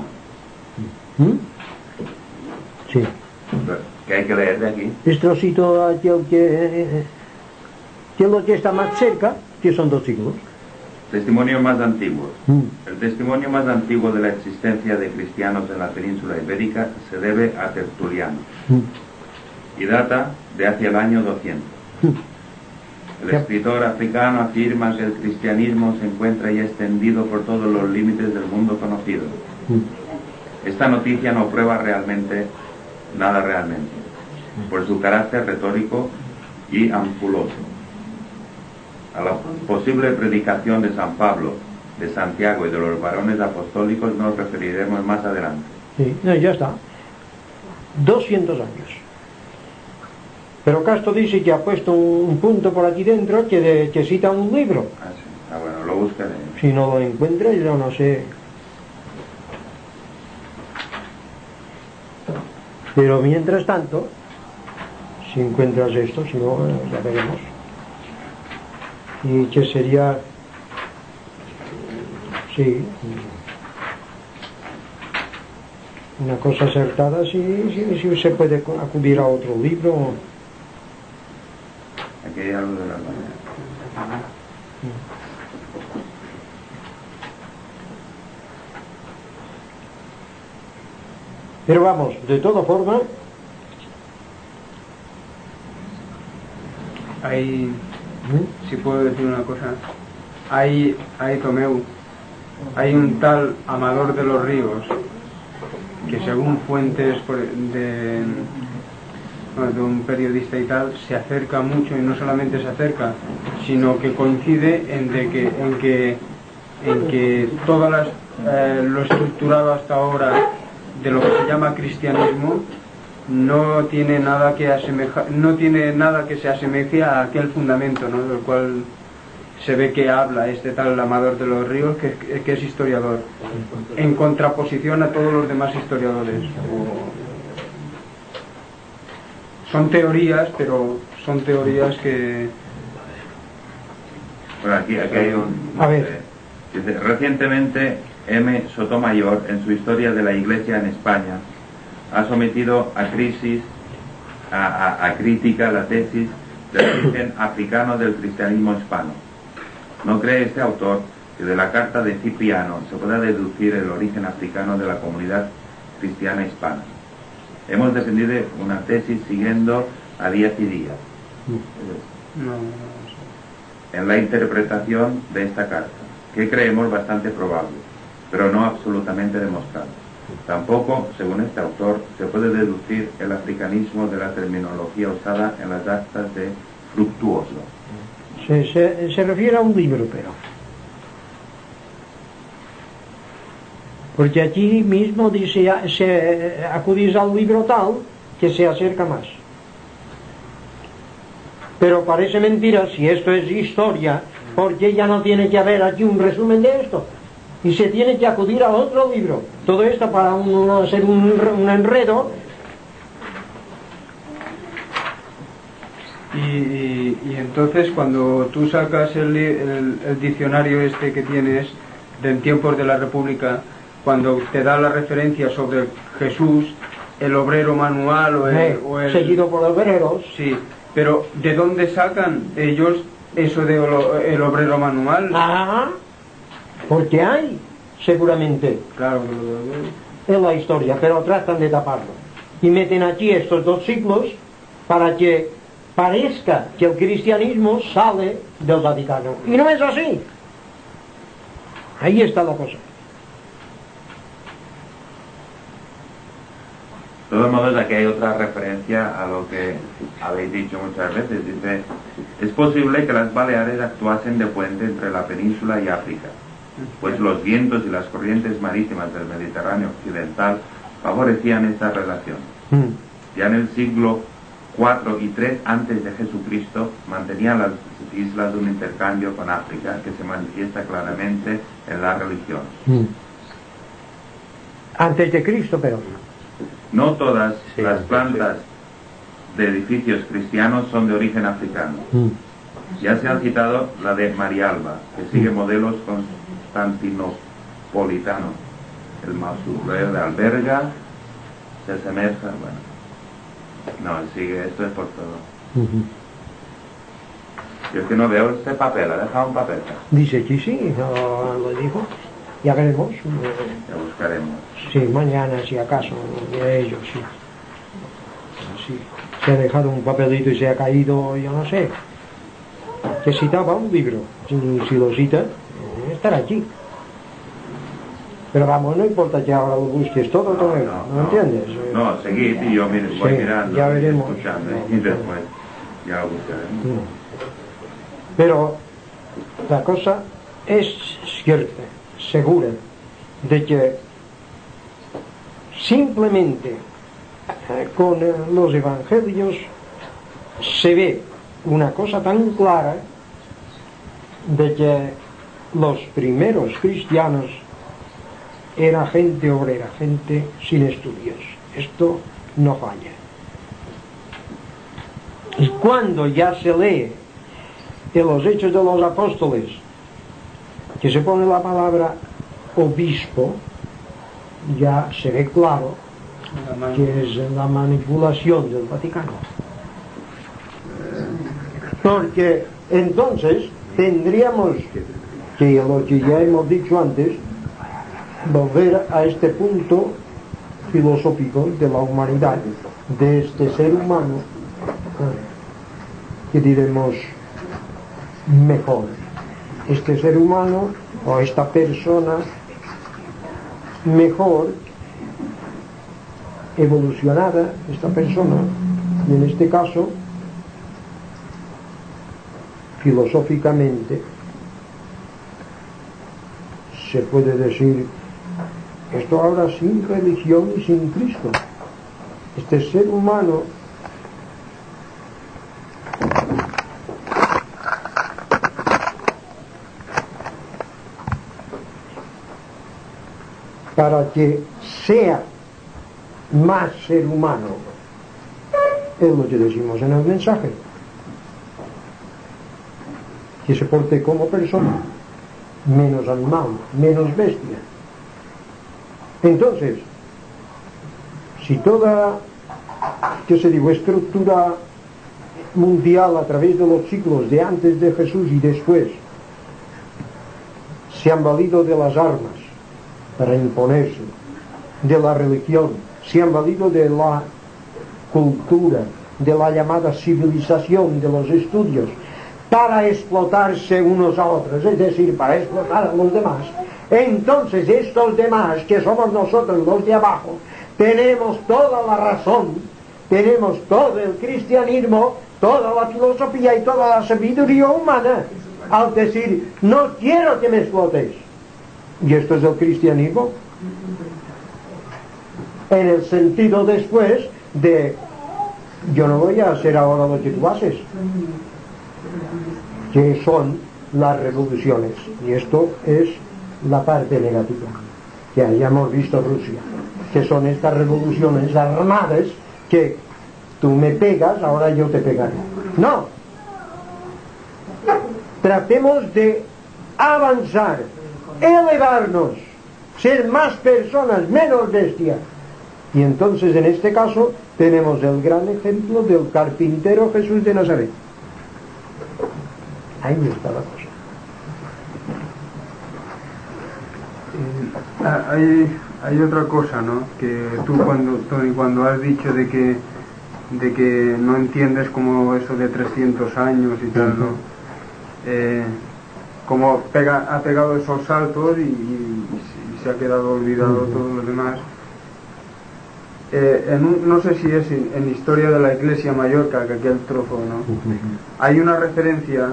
Sí. ¿Qué hay que leer de aquí? Es trocito aquel que lo que está más cerca, que son 2 siglos. Testimonios más antiguos. El testimonio más antiguo de la existencia de cristianos en la península ibérica se debe a Tertuliano y data de hacia el año 200. El escritor africano afirma que el cristianismo se encuentra ya extendido por todos los límites del mundo conocido. Esta noticia no prueba nada realmente, por su carácter retórico y ampuloso. A la posible predicación de San Pablo, de Santiago y de los varones apostólicos nos referiremos más adelante. Sí, no, ya está. 200 años. Pero Castro dice que ha puesto un punto por aquí dentro que cita un libro. Ah, sí. Bueno, lo buscaré. Si no lo encuentra, yo no sé. Pero mientras tanto, si encuentras esto, si no, ya veremos. Y que sería, sí, una cosa acertada, si se puede acudir a otro libro. Aquí hay algo de la mañana. Pero vamos, de toda forma, hay, si puedo decir una cosa, hay Tomeu, hay un tal Amador de los Ríos que según fuentes de un periodista y tal, se acerca mucho, y no solamente se acerca, sino que coincide en que todas lo estructurado hasta ahora de lo que se llama cristianismo no tiene nada que se asemeje a aquel fundamento, ¿no?, del cual se ve que habla este tal Amador de los Ríos, que es historiador, en contraposición a todos los demás historiadores. Son teorías, pero son teorías que... Bueno, aquí hay un... A ver. Dice, recientemente M. Sotomayor, en su Historia de la Iglesia en España, ha sometido a crítica la tesis del origen africano del cristianismo hispano. ¿No cree este autor que de la carta de Cipriano se pueda deducir el origen africano de la comunidad cristiana hispana? Hemos defendido una tesis siguiendo a Díaz y Díaz en la interpretación de esta carta, que creemos bastante probable, pero no absolutamente demostrado. Tampoco, según este autor, se puede deducir el africanismo de la terminología usada en las actas de Fructuoso. Se refiere a un libro, pero... Porque aquí mismo dice, acudís al libro tal que se acerca más. Pero parece mentira si esto es historia, porque ya no tiene que haber aquí un resumen de esto. Y se tiene que acudir a otro libro. Todo esto para hacer un enredo. Y entonces cuando tú sacas el diccionario este que tienes de en tiempos de la República, cuando te da la referencia sobre Jesús, el obrero manual o el... Seguido por obreros. Sí, pero ¿de dónde sacan ellos eso de el obrero manual? Ah, porque hay, seguramente, Claro, en la historia, pero tratan de taparlo. Y meten aquí estos 2 siglos para que parezca que el cristianismo sale del Vaticano. Y no es así. Ahí está la cosa. De todos modos, aquí hay otra referencia a lo que habéis dicho muchas veces. Dice, es posible que las Baleares actuasen de puente entre la península y África, pues los vientos y las corrientes marítimas del Mediterráneo occidental favorecían esta relación. Ya en el siglo IV y III antes de Jesucristo mantenían las islas un intercambio con África que se manifiesta claramente en la religión. Antes de Cristo, pero... No todas las plantas de edificios cristianos son de origen africano. Ya se han citado la de Marialba, que sigue modelos constantinopolitanos. El mausoleo de Alberga se asemeja, bueno. No, sigue, esto es por todo. Yo es que no veo este papel, ha dejado un papel. Dice que sí, no lo dijo. Ya veremos. Ya buscaremos. Sí, mañana si acaso, de ellos, sí. Sí. Se ha dejado un papelito y se ha caído, yo no sé. Que citaba un libro. Si lo cita, estará aquí. Pero vamos, no importa que ahora lo busques todo, ¿no entiendes? No, seguid y yo voy mirando, ya veremos. escuchando y después ya lo buscaremos. Pero la cosa es cierta, segura, de que simplemente con los evangelios se ve una cosa tan clara de que los primeros cristianos era gente obrera, gente sin estudios. Esto no falla. Y cuando ya se lee en los Hechos de los Apóstoles que se pone la palabra obispo, ya se ve claro que es la manipulación del Vaticano. Porque entonces tendríamos que, lo que ya hemos dicho antes, volver a este punto filosófico de la humanidad, de este ser humano, que diremos mejor. Este ser humano o esta persona mejor evolucionada, esta persona, y en este caso filosóficamente se puede decir esto ahora sin religión y sin Cristo. Este ser humano para que sea más ser humano es lo que decimos en el mensaje, que se porte como persona, menos animal, menos bestia. Entonces, si toda, ¿qué se digo?, estructura mundial a través de los siglos de antes de Jesús y después se han valido de las armas para imponerse, de la religión, se han valido de la cultura, de la llamada civilización, de los estudios, para explotarse unos a otros, es decir, para explotar a los demás. Entonces estos demás, que somos nosotros los de abajo, tenemos toda la razón, tenemos todo el cristianismo, toda la filosofía y toda la sabiduría humana, al decir, no quiero que me explotes. Y esto es el cristianismo, en el sentido después de yo no voy a hacer ahora lo que tú haces, que son las revoluciones, y esto es la parte negativa, que hayamos visto Rusia, que son estas revoluciones armadas que tú me pegas, ahora yo te pegaré. No, tratemos de avanzar, elevarnos, ser más personas, menos bestias. Y entonces en este caso tenemos el gran ejemplo del carpintero Jesús de Nazaret. Ahí está la cosa. Hay otra cosa, ¿no? Que tú Tony, cuando has dicho de que no entiendes como eso de 300 años y tal, ¿no? Como ha pegado esos saltos y se ha quedado olvidado todo lo demás. No sé si es en Historia de la Iglesia Mallorca, que aquel trozo, ¿no? Hay una referencia,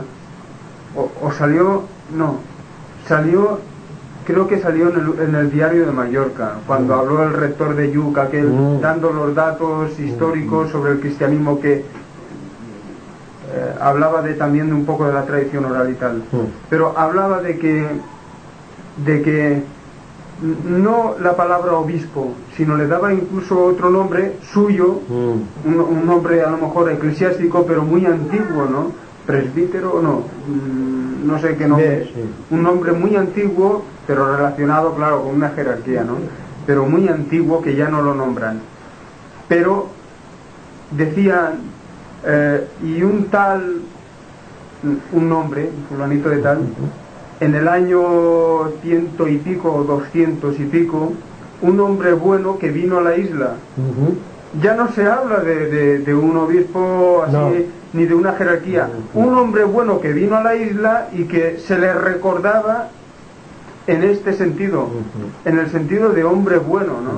creo que salió en el Diario de Mallorca, cuando habló el rector de Yuc, aquel, dando los datos históricos sobre el cristianismo, que hablaba también de un poco de la tradición oral y tal, pero hablaba de que no la palabra obispo, sino le daba incluso otro nombre suyo, un nombre a lo mejor eclesiástico, pero muy antiguo, ¿no? presbítero, no sé qué nombre, un nombre muy antiguo, pero relacionado, claro, con una jerarquía, ¿no? Pero muy antiguo, que ya no lo nombran. Pero decían, y un tal, un nombre, fulanito de tal, en el año 100 y pico o 200 y pico, un hombre bueno que vino a la isla. Ya no se habla de un obispo así, no, ni de una jerarquía. Un hombre bueno que vino a la isla y que se le recordaba en este sentido, en el sentido de hombre bueno, ¿no?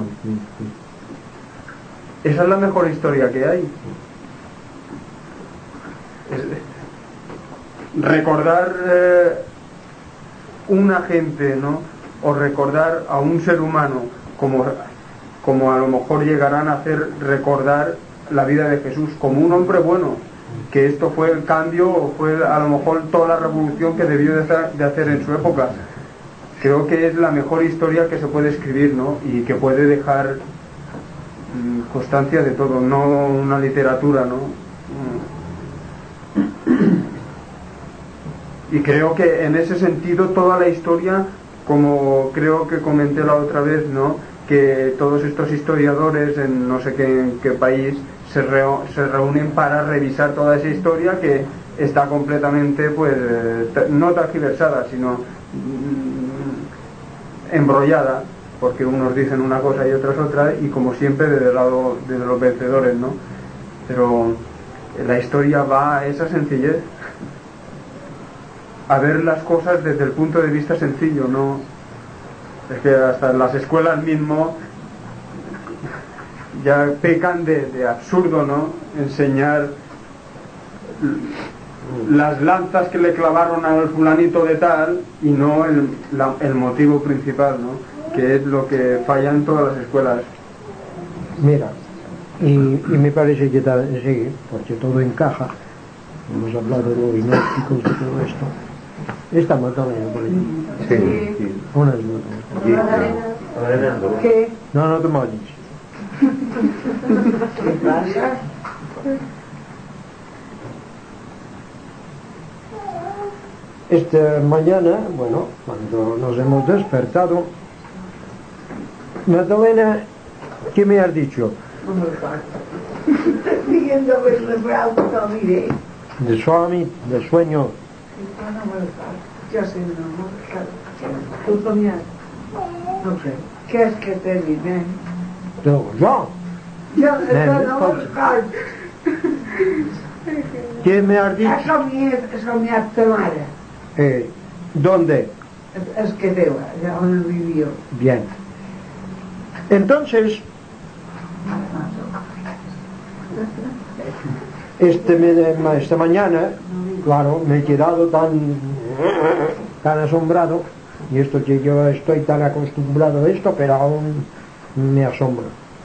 Esa es la mejor historia que hay. Recordar una gente, ¿no? O recordar a un ser humano como a lo mejor llegarán a hacer recordar la vida de Jesús como un hombre bueno, que esto fue el cambio, o fue a lo mejor toda la revolución que debió de hacer en su época. Creo que es la mejor historia que se puede escribir, ¿no? Y que puede dejar constancia de todo, no una literatura, ¿no? Y creo que en ese sentido toda la historia, como creo que comenté la otra vez, ¿no? Que todos estos historiadores en no sé qué país se reúnen para revisar toda esa historia, que está completamente, pues, no tergiversada, sino embrollada, porque unos dicen una cosa y otros otra, y como siempre desde el lado de los vencedores, ¿no? Pero la historia va a esa sencillez, a ver las cosas desde el punto de vista sencillo, ¿no? Es que hasta en las escuelas mismo ya pecan de absurdo, ¿no? Enseñar las lanzas que le clavaron al fulanito de tal y no el motivo principal, ¿no? Que es lo que falla en todas las escuelas. Mira, y me parece que sí, porque todo encaja. Hemos hablado de los gnósticos y todo esto. Esta Magdalena por allí. Sí. Una es Magdalena. ¿Qué? No te molles. ¿Qué pasa? Esta mañana, bueno, cuando nos hemos despertado, Magdalena, ¿qué me has dicho? No me lo acuerdo. Estoy pidiendo haberle bravo, no miré. De sueño. No me lo acuerdo. Yo sé, no me acuerdo. ¿Tú comías? No sé. ¿Qué es que te dime? Yo. Yo no me acuerdo. ¿Qué me has dicho? Eso me ha tomado. ¿Dónde? Es que debo, ya donde vivió. Bien. Entonces, esta mañana, claro, me he quedado tan asombrado, y esto que yo estoy tan acostumbrado a esto, pero aún me asombra.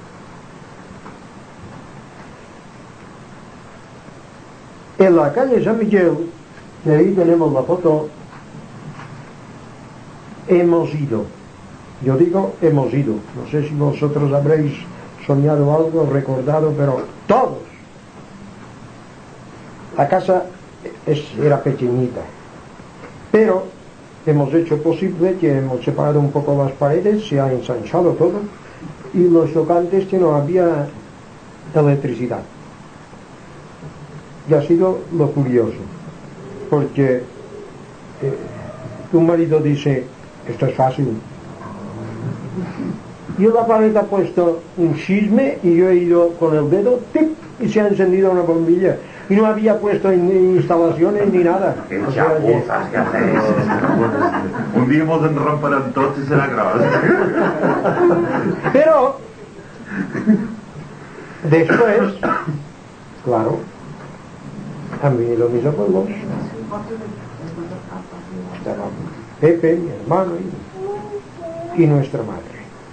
En la calle San Miguel, que ahí tenemos la foto, hemos ido. Yo digo hemos ido. No sé si vosotros habréis soñado algo, recordado, pero todos. La casa era pequeñita, pero hemos hecho posible que hemos separado un poco las paredes, se ha ensanchado todo, y lo chocante es que no había electricidad. Y ha sido lo curioso, porque tu marido dice, esto es fácil. Y en la pared ha puesto un chisme y yo he ido con el dedo, ¡tip!, y se ha encendido una bombilla. Y no había puesto instalaciones ni nada. O sea, un día hemos de romper en tot y será grave. Pero después, claro, han venido mis abuelos, estaba Pepe, mi hermano y nuestra madre.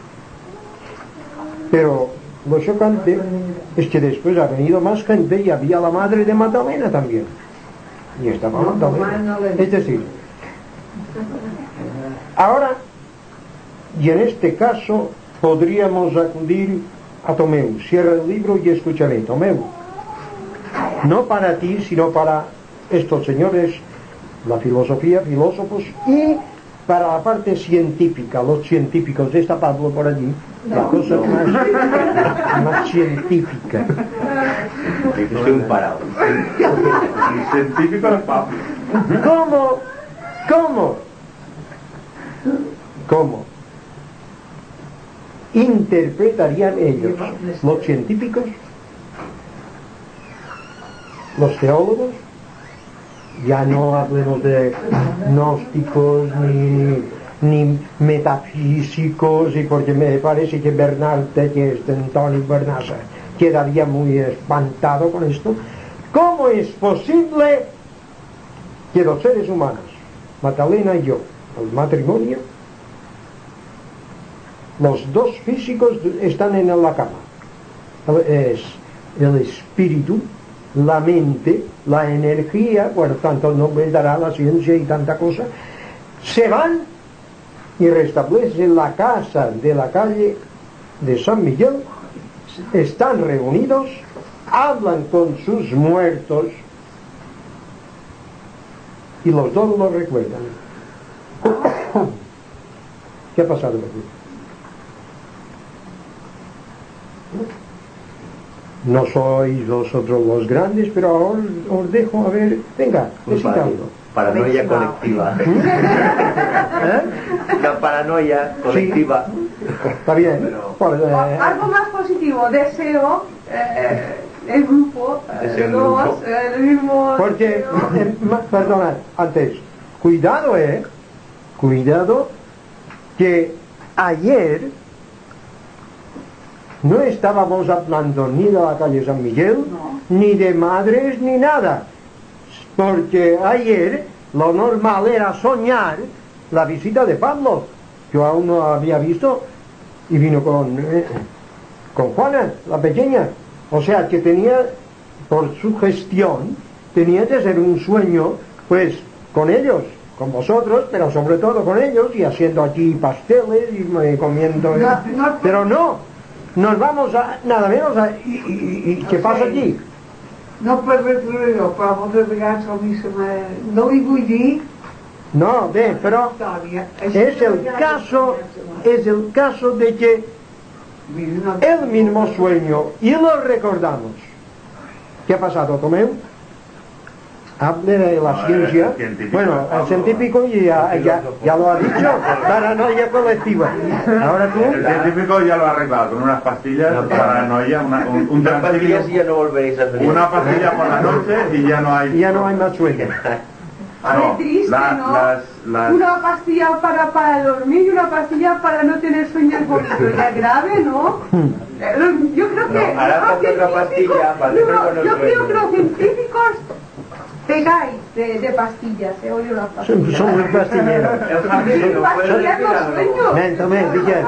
Pero lo chocante es que después ha venido más gente y había la madre de Magdalena también. Y estaba Magdalena. Es decir, ahora, y en este caso, podríamos acudir a Tomeu. Cierra el libro y escúchame, Tomeu. No para ti, sino para estos señores, la filosofía, filósofos, y para la parte científica, los científicos, está Pablo por allí, la cosa más científica. Estoy un parado. El científico es Pablo. ¿Cómo interpretarían ellos, los científicos, los teólogos? Ya no hablemos de gnósticos ni metafísicos, y porque me parece que Bernarte, que es Antonio Bernasa, quedaría muy espantado con esto. ¿Cómo es posible que los seres humanos, Magdalena y yo, el matrimonio, los dos físicos están en la cama? Es el espíritu, la mente, la energía, bueno, tanto nombre dará la ciencia y tanta cosa, se van y restablecen la casa de la calle de San Miguel, están reunidos, hablan con sus muertos y los dos lo recuerdan. ¿Qué ha pasado aquí? No sois vosotros los grandes, pero ahora os dejo, a ver, venga, decid algo. Paranoia colectiva. La paranoia colectiva. Sí. Está bien. Pero... Pues, algo más positivo, deseo el grupo, el mismo... Porque, perdonad, antes, cuidado, que ayer no estábamos hablando ni de la calle San Miguel, ni de madres, ni nada. Porque ayer lo normal era soñar la visita de Pablo. Yo aún no había visto, y vino con Juana, la pequeña. O sea que tenía, por su gestión, tenía que ser un sueño, pues, con ellos, con vosotros, pero sobre todo con ellos, y haciendo aquí pasteles y comiendo. Pero no. Nos vamos a, nada menos a, y ¿qué pasa aquí? No pervertirlo, vamos a pegar a mí se me... No digo allí. No, pero es el caso de que el mismo sueño, y lo recordamos. ¿Qué ha pasado, Tomeu? Hable de la ciencia. Bueno, el científico ya lo ha dicho, paranoia colectiva. Ahora tú. El científico ya lo ha arreglado con unas pastillas, paranoia, un pastillas y ya no volveréis a hacer. Una pastilla por la noche y ya no hay. Y ya no hay más sueño. No, Qué triste, ¿no? Una pastilla para dormir y una pastilla para no tener sueño es grave, ¿no? Yo creo que otra pastilla para yo creo que los científicos pegáis de pastillas, oye las pastillas. Son muy pastilleros. Pastillas los sueños. Tomé,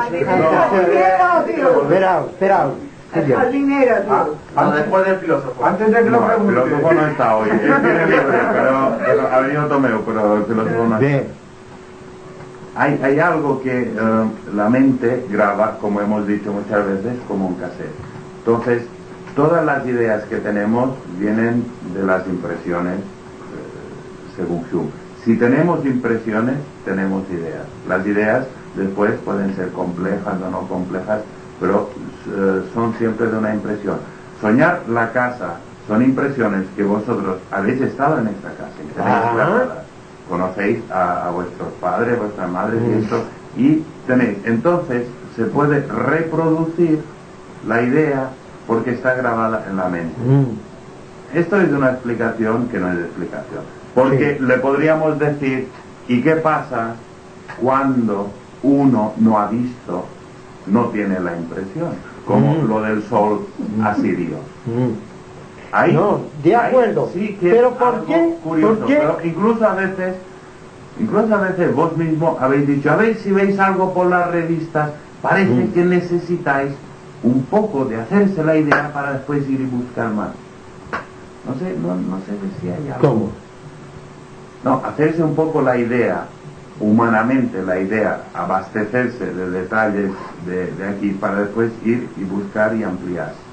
espera. Al dinero, tío. Después del filósofo. Antes de que lo El pregunte. filósofo no está hoy. Él tiene libre, pero ha venido Tomeo, pero el filósofo no está. Bien. Hay algo que la mente graba, como hemos dicho muchas veces, como un cassette. Entonces, todas las ideas que tenemos vienen de las impresiones, según Hume. Si tenemos impresiones, tenemos ideas. Las ideas después pueden ser complejas o no complejas, pero son siempre de una impresión. Soñar la casa son impresiones que vosotros habéis estado en esta casa y tenéis grabadas. Conocéis a vuestros padres, vuestras madres y esto, y tenéis. Entonces se puede reproducir la idea porque está grabada en la mente. Esto es una explicación que no es explicación. Porque le podríamos decir, ¿y qué pasa cuando uno no ha visto, no tiene la impresión? Como lo del sol asirio. Ahí, No, de acuerdo. Sí que pero es ¿por algo qué? curioso, ¿Por qué? pero incluso a veces vos mismo habéis dicho, a ver si veis algo por las revistas, parece que necesitáis un poco de hacerse la idea para después ir y buscar más. No sé si hay algo. ¿Cómo? No, hacerse un poco la idea, humanamente la idea, abastecerse de detalles de aquí para después ir y buscar y ampliar.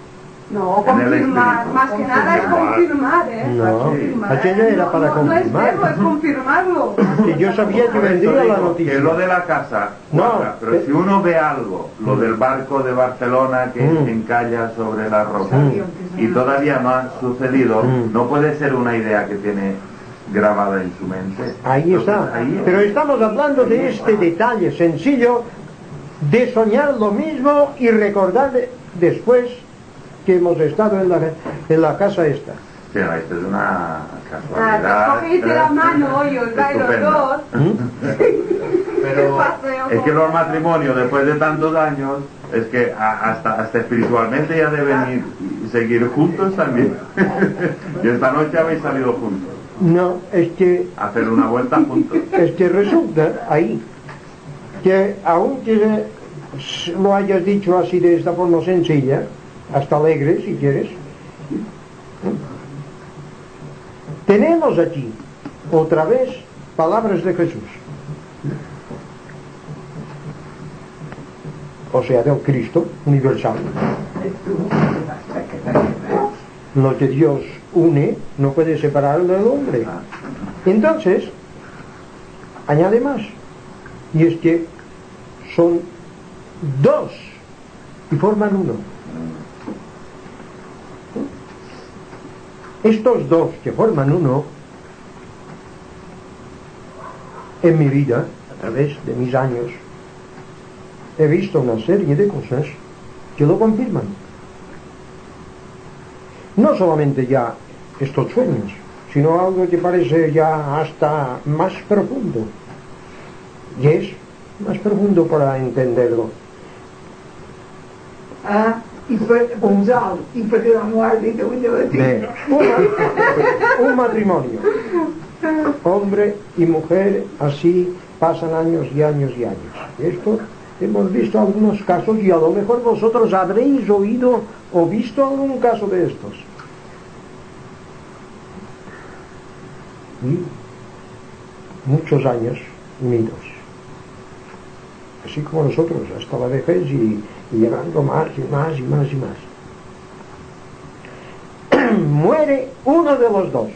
No, en el confirmar, espíritu. más que nada es confirmar, ¿eh? No, Confirmar. aquello era para No es confirmar. verbo, es confirmarlo. Que yo sabía que Por eso vendría la digo noticia. que lo de la casa No, cuadra, pero si uno ve algo, lo del barco de Barcelona que encalla sobre la roca y todavía no ha sucedido, no puede ser una idea que tiene grabada en su mente. Ahí está. Entonces, ahí es. Pero estamos hablando de este detalle sencillo de soñar lo mismo y recordar después que hemos estado en la casa esta. Sí, no, esto es una Te casualidad. cogiste la mano y os dais los Estupenda. dos. Pero es que los matrimonios después de tantos años es que hasta espiritualmente ya deben ir y seguir juntos también. Y esta noche habéis salido juntos, No, hacer una vuelta juntos. es que resulta ahí que aunque lo hayas dicho así de esta forma sencilla, hasta alegre si quieres, tenemos aquí otra vez palabras de Jesús, o sea, del Cristo universal. Lo que Dios une no puede separar del hombre. Entonces añade más, y es que son dos y forman uno. Estos dos que forman uno, en mi vida, a través de mis años, he visto una serie de cosas que lo confirman. No solamente ya estos sueños, sino algo que parece ya hasta más profundo. Y es más profundo para entenderlo. I per Gonzalo, i perquè la guardi que vull dir. Un matrimonio, hombre y mujer, así pasan años y años y años. Esto hemos visto algunos casos y a lo mejor vosotros habréis oído o visto algún caso de estos. Y muchos años unidos, así como nosotros, hasta la vejez y llegando más y más y más y más. Muere uno de los dos,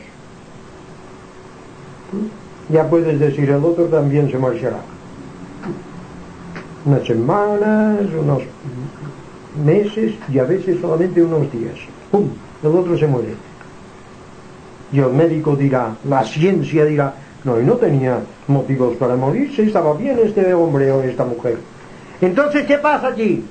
ya puedes decir el otro también se marchará. Unas semanas, unos meses y a veces solamente unos días. ¡Pum! El otro se muere. Y el médico dirá, la ciencia dirá, no, y no tenía motivos para morirse, estaba bien este hombre o esta mujer. Entonces, ¿qué pasa allí?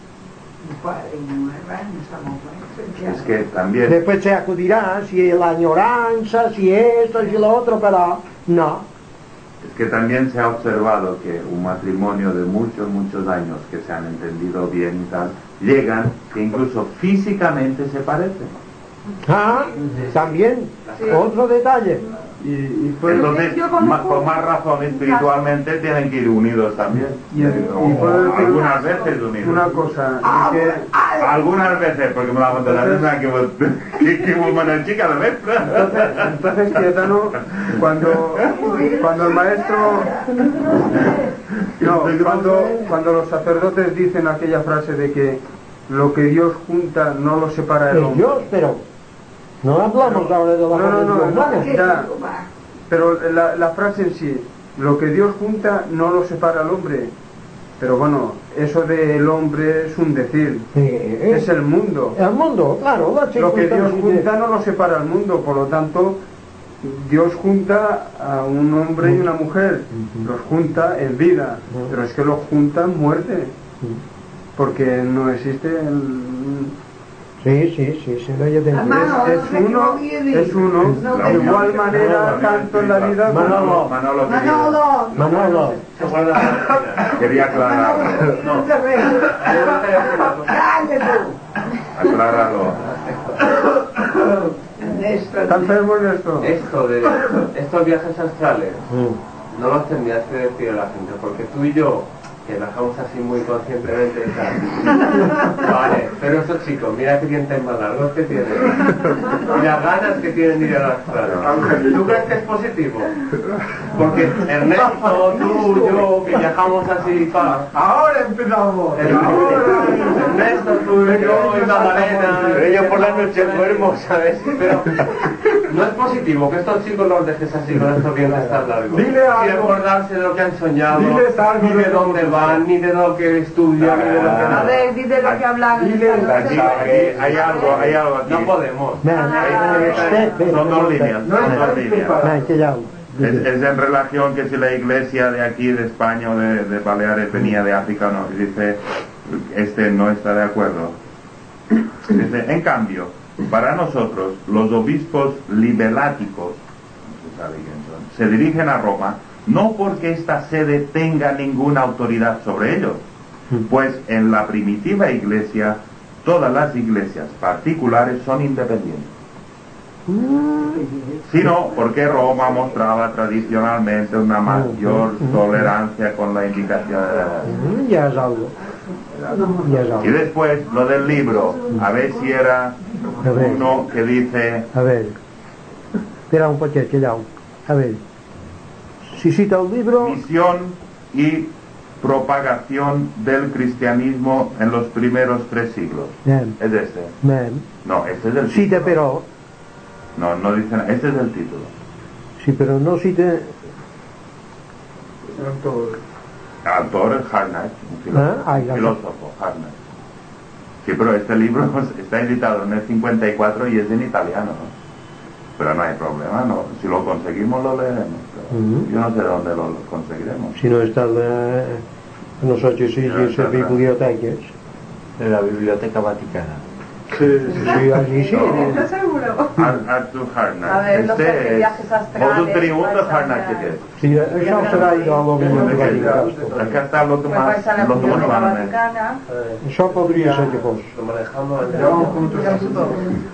Es que también Después se acudirá si la añoranza, si esto, si lo otro, pero no. Es que también se ha observado que un matrimonio de muchos años que se han entendido bien y tal, llegan que incluso físicamente se parecen. Ah, también, otro detalle. Entonces, con más razón espiritualmente tienen que ir unidos también. Algunas veces unidos. Una cosa, es que Algunas veces, porque me la contarán que una chica de vez. entonces Cayetano, cuando el maestro, no, cuando los sacerdotes dicen aquella frase de que lo que Dios junta no lo separa el Es hombre. Dios, pero no hablamos ahora de la condición humana. Ya, pero la frase en sí, lo que Dios junta no lo separa el hombre. Pero bueno, eso del hombre es un decir, es el mundo. El mundo, claro. Lo que Dios junta no lo separa el mundo, por lo tanto, Dios junta a un hombre y una mujer, los junta en vida, pero es que los junta en muerte, porque no existe Sí, no, yo te entiendo. es uno, de igual manera, tanto en la vida como... Manolo. Quería aclararlo. Acláralo. ¿Está enfermo Ernesto? Esto de estos viajes astrales no los tendrías que decir a la gente, porque tú y yo, que viajamos así muy conscientemente y tal, vale, pero estos chicos, mira qué dientes más largos que tienen y las ganas que tienen de ir al astral. ¿Tú crees que es positivo? Porque Ernesto, tú, yo, que viajamos así para... Ahora empezamos. Ernesto, tú, yo y Magdalena... por la noche duermo, ¿sabes? Pero no es positivo que estos chicos los dejes así con estos dientes tan largos. Dile algo. Sin acordarse de lo que han soñado, Diles algo ni de dónde van, ni de lo que estudian, ni de lo que A nada. ver, di de lo que hablan. Aquí hay algo aquí. No podemos. Son dos líneas. Es en relación que si la iglesia de aquí, de España o de Baleares venía de África o no. Y dice, no está de acuerdo. Dice, en cambio, para nosotros, los obispos libeláticos, no se sabe quién son, se dirigen a Roma, no porque esta sede tenga ninguna autoridad sobre ellos, pues en la primitiva iglesia, todas las iglesias particulares son independientes. Sino porque Roma mostraba tradicionalmente una mayor tolerancia con la indicación de la Ya es algo. Y después lo del libro, a ver si era uno que dice, A ver, espera un poquito, a ver, si cita el libro, misión y propagación del cristianismo en los primeros 3 siglos. bien, Es este. bien, No, este es el cita título. pero, No dice nada, este es el título. sí, pero no cita, Autor es Harnack, un filósofo, Harnack. Sí, pero este libro está editado en el 54 y es en italiano, ¿no? Pero no hay problema, no. Si lo conseguimos lo leeremos. Yo no sé dónde lo conseguiremos. si no está en los archivos y bibliotecas. De la Biblioteca Vaticana. Sí, allí sí. ¿Estás seguro? Arthur Harnack. A ver, los viajes astrales, Vos un triunfo vais a Harnack ver. que es. Sí, eso será ido a la biblioteca Vaticana. Acá está lo que Pues más, vais a la lo que más Biblioteca van a ver. Vaticana. Eso podría ser que vos. Lo manejamos en Llevamos juntos casi todo.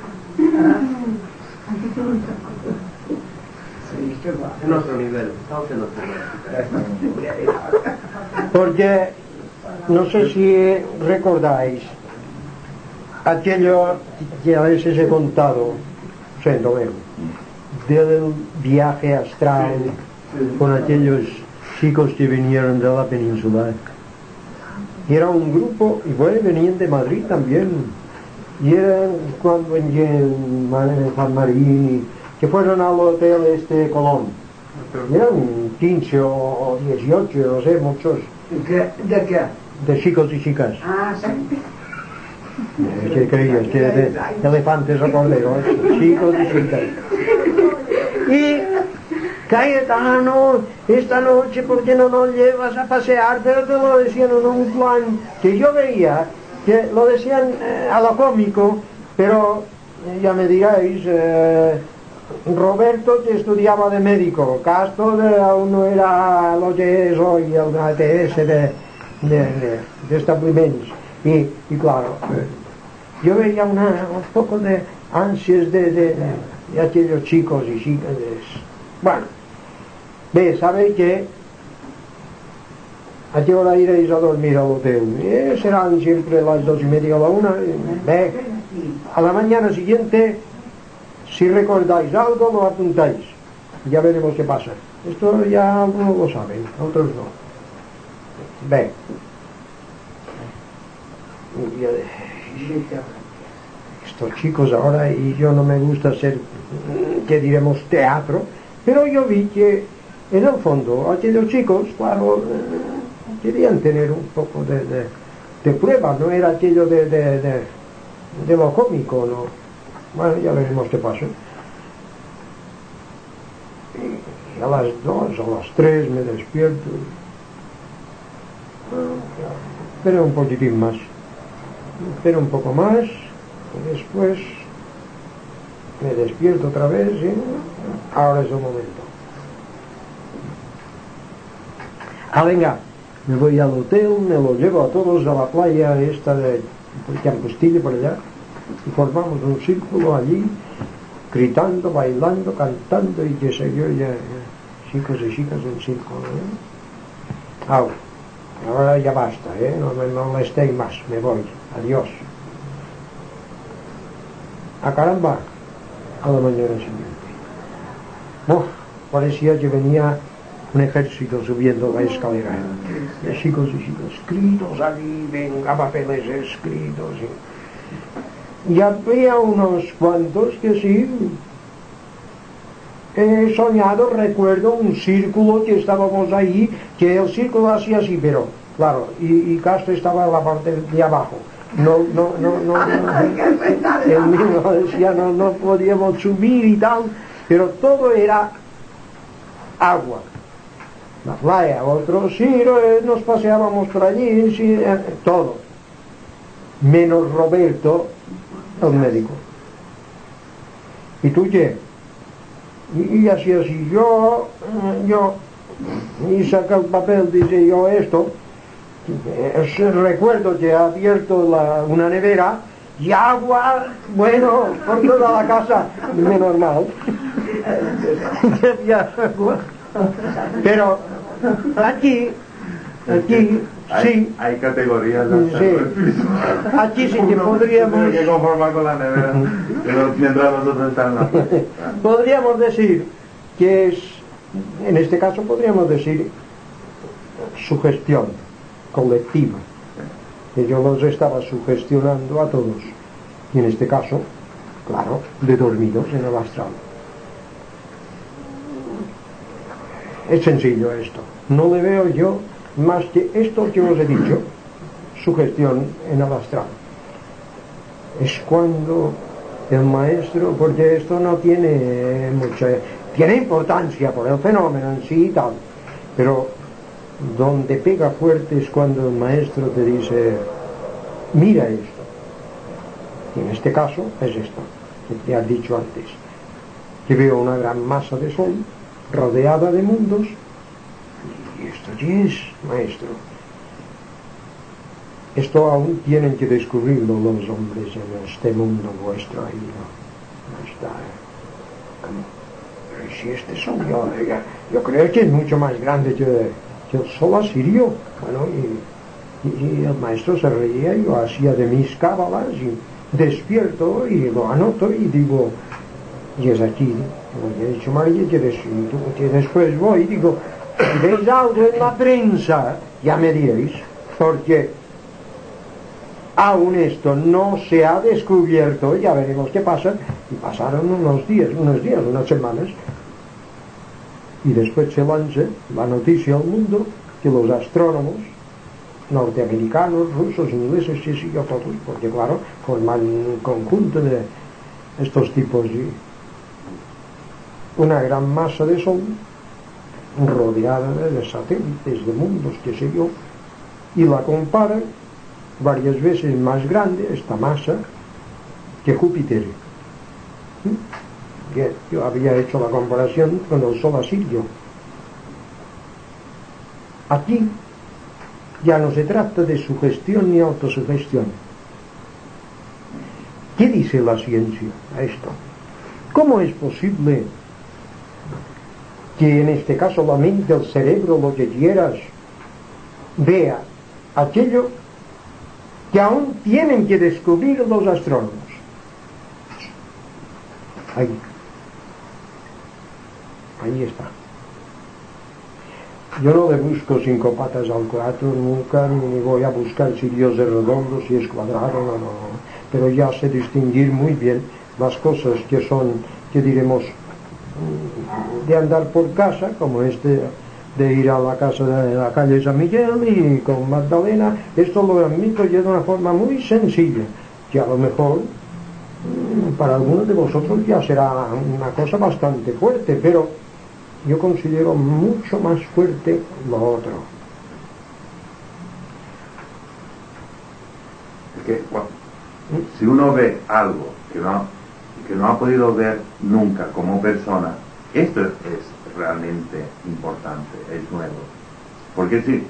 nuestro nivel. Estamos en nuestro nivel. Porque, no sé si recordáis, aquello que a veces he contado, siendo veo, del viaje astral con aquellos chicos que vinieron de la península. Y era un grupo, y bueno, venían de Madrid también. Y eran cuando en San Marín, que fueron al hotel Colón. Y eran 15 o 18, no sé, muchos, ¿De qué? de chicos y chicas. Ah, sí. ¿Qué creías? Que de elefantes o corderos, chicos y chicas. Y Cayetano, esta noche, ¿por qué no nos llevas a pasear? Pero te lo decían en un plan que yo veía, que lo decían a lo cómico, pero ya me diráis, Roberto que estudiaba de médico, Castro aún no era lo que es hoy, el ATS de establecimientos. Y claro, yo veía un poco de ansias de aquellos chicos y chicas. Bueno, sabéis que a qué hora iréis a dormir al hotel. Serán siempre las 2:30 o la 1. A la mañana siguiente, si recordáis algo, lo apuntáis. Ya veremos qué pasa. Esto ya algunos lo saben, otros no. Estos chicos ahora, y yo no me gusta ser, que diremos, teatro, pero yo vi que en el fondo aquellos chicos, claro, querían tener un poco de prueba, no era aquello de lo cómico, ¿no? Bueno, ya veremos qué pasa. Y a las 2, a las 3 me despierto. Espero un poquitín más. Espero un poco más. Y después me despierto otra vez y ahora es el momento. Venga, me voy al hotel, me lo llevo a todos a la playa esta de Campustillo por allá y formamos un círculo allí, gritando, bailando, cantando y qué sé yo, ya chicos y chicas en círculo. Ahora ya basta, no molestéis más, me voy, adiós. Caramba, a la mañana siguiente. Parecía que venía un ejército subiendo la escalera. De chicos y chicas, escritos allí, venga, papeles escritos. Y había unos cuantos que sí. He soñado, recuerdo un círculo que estábamos ahí, que el círculo hacía así, pero claro, y Castro estaba en la parte de abajo. No, el mismo decía, no podíamos subir y tal, pero todo era agua. La playa, otros sí, nos paseábamos por allí, sí, todo. Menos Roberto, el médico. ¿Y tú qué? Y así, yo, y saca el papel, dice yo esto, recuerdo que he abierto una nevera y agua, bueno, por toda la casa, menos mal. Pero aquí sí. Hay categorías. Sí. Aquí sí que podríamos. Que conformar con la nevera. Mientras nosotros estamos. Podríamos decir que es, en este caso podríamos decir, sugestión colectiva. Que yo los estaba sugestionando a todos. Y en este caso, claro, de dormidos en el astral. Es sencillo esto. No le veo yo más que esto que os he dicho, sugestión en el astral. Es cuando el maestro, porque esto no tiene tiene importancia por el fenómeno en sí y tal, pero donde pega fuerte es cuando el maestro te dice, mira esto. Y en este caso es esto, que te has dicho antes, que veo una gran masa de sol rodeada de mundos. ¿Y esto qué es, maestro? Esto aún tienen que descubrirlo los hombres en este mundo vuestro ahí, no está. Pero si este sol, yo creo que es mucho más grande que el sol asirio. Bueno, y el maestro se reía, y yo hacía de mis cábalas y despierto y lo anoto y digo, y es aquí, como he dicho María, que después voy y digo, si veis algo en la prensa, ya me diréis, porque aún esto no se ha descubierto, ya veremos qué pasa. Y pasaron unos días, unas semanas, y después se lanza la noticia al mundo que los astrónomos norteamericanos, rusos, ingleses, sí, yo todos, porque claro, forman un conjunto de estos tipos, y una gran masa de sol rodeada de satélites, de mundos, qué sé yo, y la comparan varias veces más grande esta masa que Júpiter. Bien, yo había hecho la comparación con el sol asirio. Aquí ya no se trata de sugestión ni autosugestión. ¿Qué dice la ciencia a esto? ¿Cómo es posible que en este caso la mente, el cerebro, lo que quieras, vea aquello que aún tienen que descubrir los astrónomos? Ahí está. Yo no le busco 5 patas al 4 nunca, ni voy a buscar si Dios es redondo, si es cuadrado, no. Pero ya sé distinguir muy bien las cosas que son, que diremos, de andar por casa, como de ir a la casa de la calle San Miguel y con Magdalena. Esto lo admito yo de una forma muy sencilla, que a lo mejor para algunos de vosotros ya será una cosa bastante fuerte, pero yo considero mucho más fuerte lo otro. Es que, bueno, si uno ve algo que no ha podido ver nunca como persona, esto es realmente importante, es nuevo. Porque si,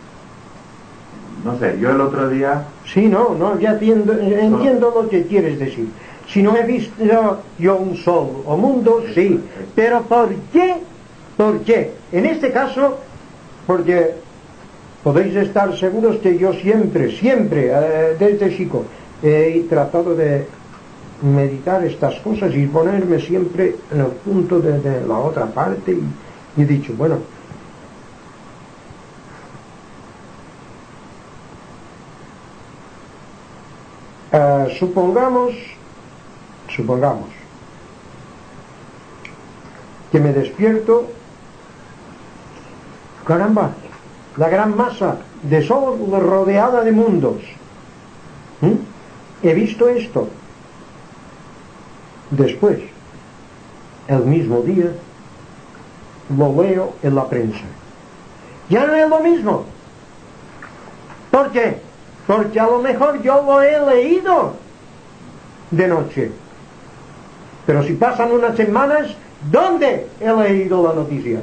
no sé, yo el otro día... Sí, no, ya entiendo lo que quieres decir. Si no he visto yo un sol o mundo, sí, pero ¿por qué? ¿Por qué? En este caso, porque podéis estar seguros que yo siempre, desde chico, he tratado de meditar estas cosas y ponerme siempre en el punto de la otra parte, y he dicho, bueno, Supongamos que me despierto, caramba, la gran masa de sol rodeada de mundos. He visto esto. Después, el mismo día, lo leo en la prensa. Ya no es lo mismo. ¿Por qué? Porque a lo mejor yo lo he leído de noche. Pero si pasan unas semanas, ¿dónde he leído la noticia?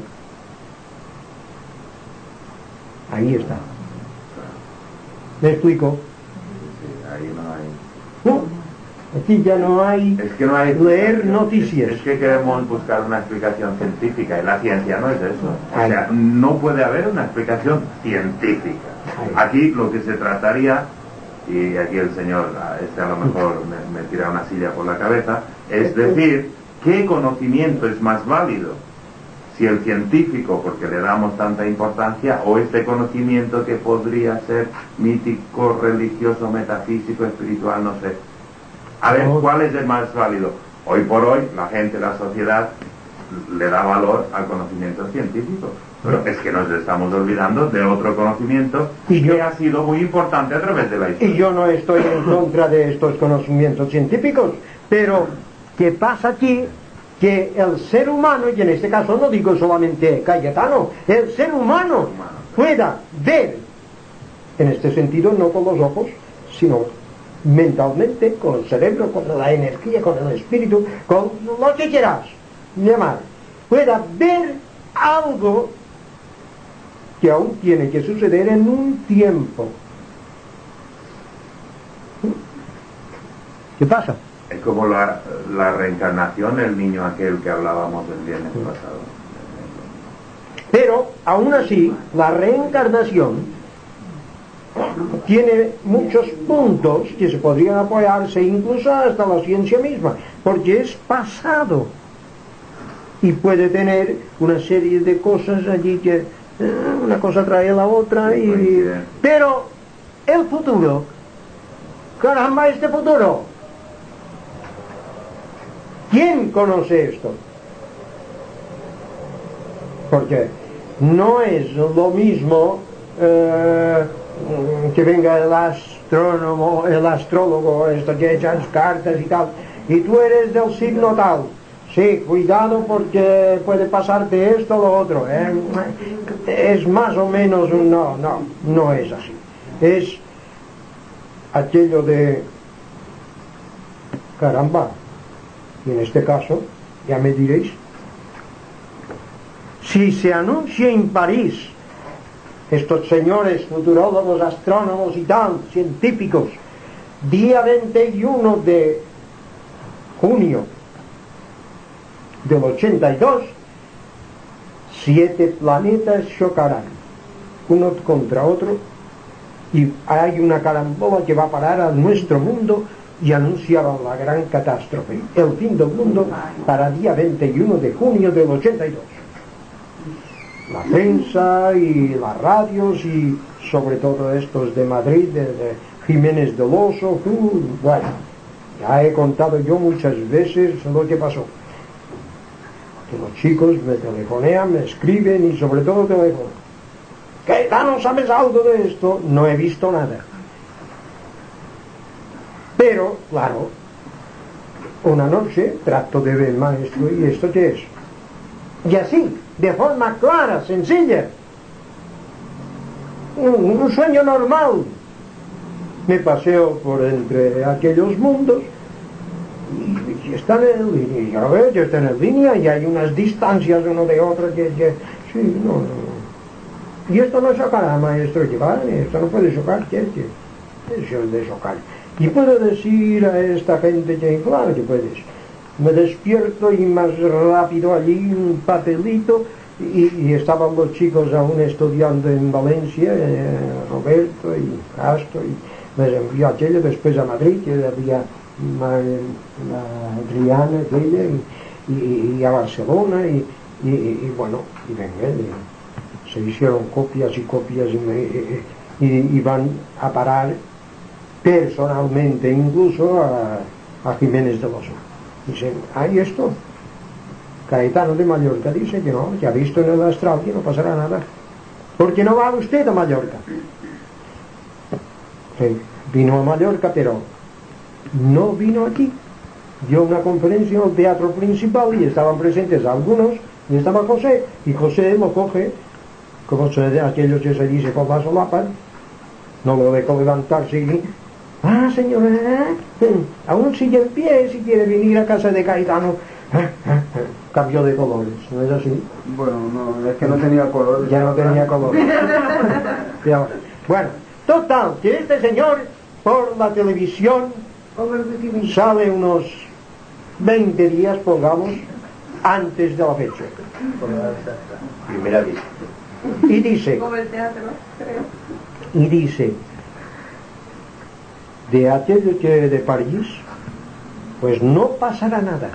Ahí está. ¿Me explico? Ahí no hay. No, aquí ya no hay, Es que no hay leer noticias. Es que queremos buscar una explicación científica y la ciencia no es eso. O sea, no puede haber una explicación científica. Aquí lo que se trataría, y aquí el señor, a lo mejor me tira una silla por la cabeza, es decir, ¿qué conocimiento es más válido? Si el científico, porque le damos tanta importancia, o este conocimiento que podría ser mítico, religioso, metafísico, espiritual, no sé. A ver, ¿cuál es el más válido? Hoy por hoy, la gente, la sociedad, le da valor al conocimiento científico. Pero es que nos estamos olvidando de otro conocimiento que ha sido muy importante a través de la historia. Y yo no estoy en contra de estos conocimientos científicos, pero ¿qué pasa aquí? Que el ser humano, y en este caso no digo solamente Cayetano, el ser humano pueda ver, en este sentido no con los ojos, sino mentalmente, con el cerebro, con la energía, con el espíritu, con lo que quieras llamar, pueda ver algo que aún tiene que suceder en un tiempo. ¿Qué pasa? Es como la reencarnación, el niño aquel que hablábamos el viernes pasado. Pero, aún así, la reencarnación tiene muchos puntos que se podrían apoyarse incluso hasta la ciencia misma, porque es pasado y puede tener una serie de cosas allí que una cosa trae a la otra pero el futuro, caramba, este futuro, ¿quién conoce esto? Porque no es lo mismo que venga el astrónomo, el astrólogo, esto que echas cartas y tal, y tú eres del signo tal. Sí, cuidado porque puede pasarte esto o lo otro. Es más o menos no es así. Es aquello de caramba, y en este caso, ya me diréis, si se anuncia en París, estos señores futurólogos, astrónomos y tal, científicos, día 21 de junio del 82, 7 planetas chocarán uno contra otro y hay una carambola que va a parar a nuestro mundo y anunciaba la gran catástrofe, el fin del mundo para día 21 de junio del 82. La prensa y las radios y sobre todo estos de Madrid, de Jiménez del Oso, bueno, ya he contado yo muchas veces lo que pasó. Que los chicos me telefonean, me escriben y sobre todo teléfono. ¿No sabes algo de esto? No he visto nada. Pero, claro, una noche trato de ver, maestro, ¿y esto qué es? Y así, de forma clara, sencilla, un sueño normal, me paseo por entre aquellos mundos y están en línea, y yo veo, yo estoy en línea y hay unas distancias uno de otro que sí, no. Y esto no chocará, maestro, que vale, esto no puede chocar, ¿qué es de chocar? Y puedo decir a esta gente que, claro que puedes. Me despierto y más rápido allí un papelito y estaban los chicos aún estudiando en Valencia, Roberto y Castro, y les envió aquello después a Madrid, que había Adriana aquella y a Barcelona y bueno, y venga, se hicieron copias y copias y van a parar, personalmente incluso a Jiménez del Oso. Dice, hay esto. Caetano de Mallorca dice que no, que ha visto en el astral que no pasará nada. Porque no va usted a Mallorca. Sí, vino a Mallorca, pero no vino aquí. Dio una conferencia en el teatro principal y estaban presentes algunos, y estaba José, y José lo coge, como aquellos que se dice con la solapa, no lo dejo levantarse y señora, aún sigue en pie si quiere venir a casa de Caetano. Cambió de colores, ¿no es así? Bueno, no, es que no tenía color. Ya no tenía color. Bueno, total, que este señor por la televisión sale unos 20 días, pongamos, antes de la fecha. Primera vista. Y dice, de aquello que de París, pues no pasará nada.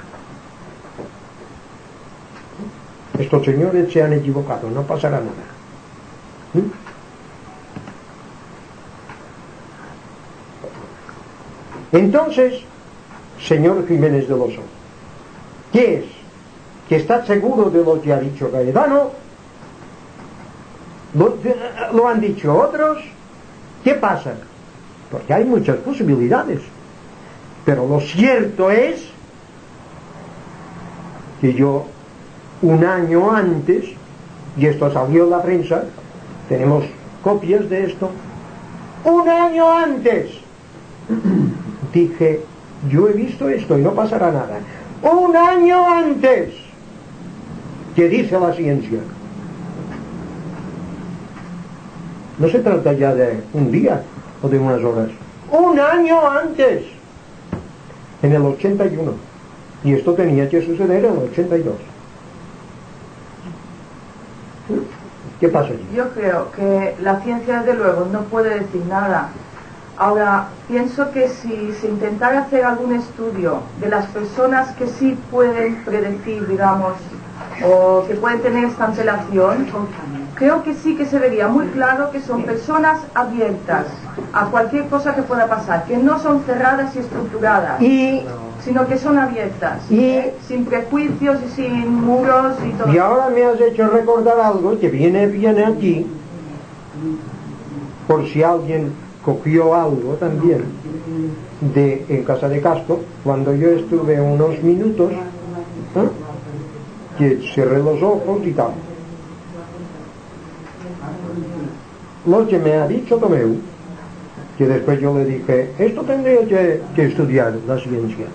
Estos señores se han equivocado, no pasará nada. Entonces, señor Jiménez del Oso, ¿qué es? ¿Que está seguro de lo que ha dicho Caetano? ¿Lo han dicho otros? ¿Qué pasa? Porque hay muchas posibilidades. Pero lo cierto es que yo, un año antes, y esto salió en la prensa, tenemos copias de esto, un año antes dije, yo he visto esto y no pasará nada. Un año antes, que dice la ciencia. No se trata ya de un día o de unas horas. Un año antes, en el 81. Y esto tenía que suceder en el 82. ¿Qué pasa allí? Yo creo que la ciencia, desde luego, no puede decir nada. Ahora, pienso que si se intentara hacer algún estudio de las personas que sí pueden predecir, digamos, o que pueden tener esta antelación, creo que sí que se vería muy claro que son personas abiertas a cualquier cosa que pueda pasar, que no son cerradas y estructuradas, sino que son abiertas, sin prejuicios y sin muros y todo. Y ahora me has hecho recordar algo que viene aquí, por si alguien cogió algo también en Casa de Castro, cuando yo estuve unos minutos, que cerré los ojos y tal. Lo que me ha dicho Tomeu, que después yo le dije, esto tendría que estudiar la ciencia.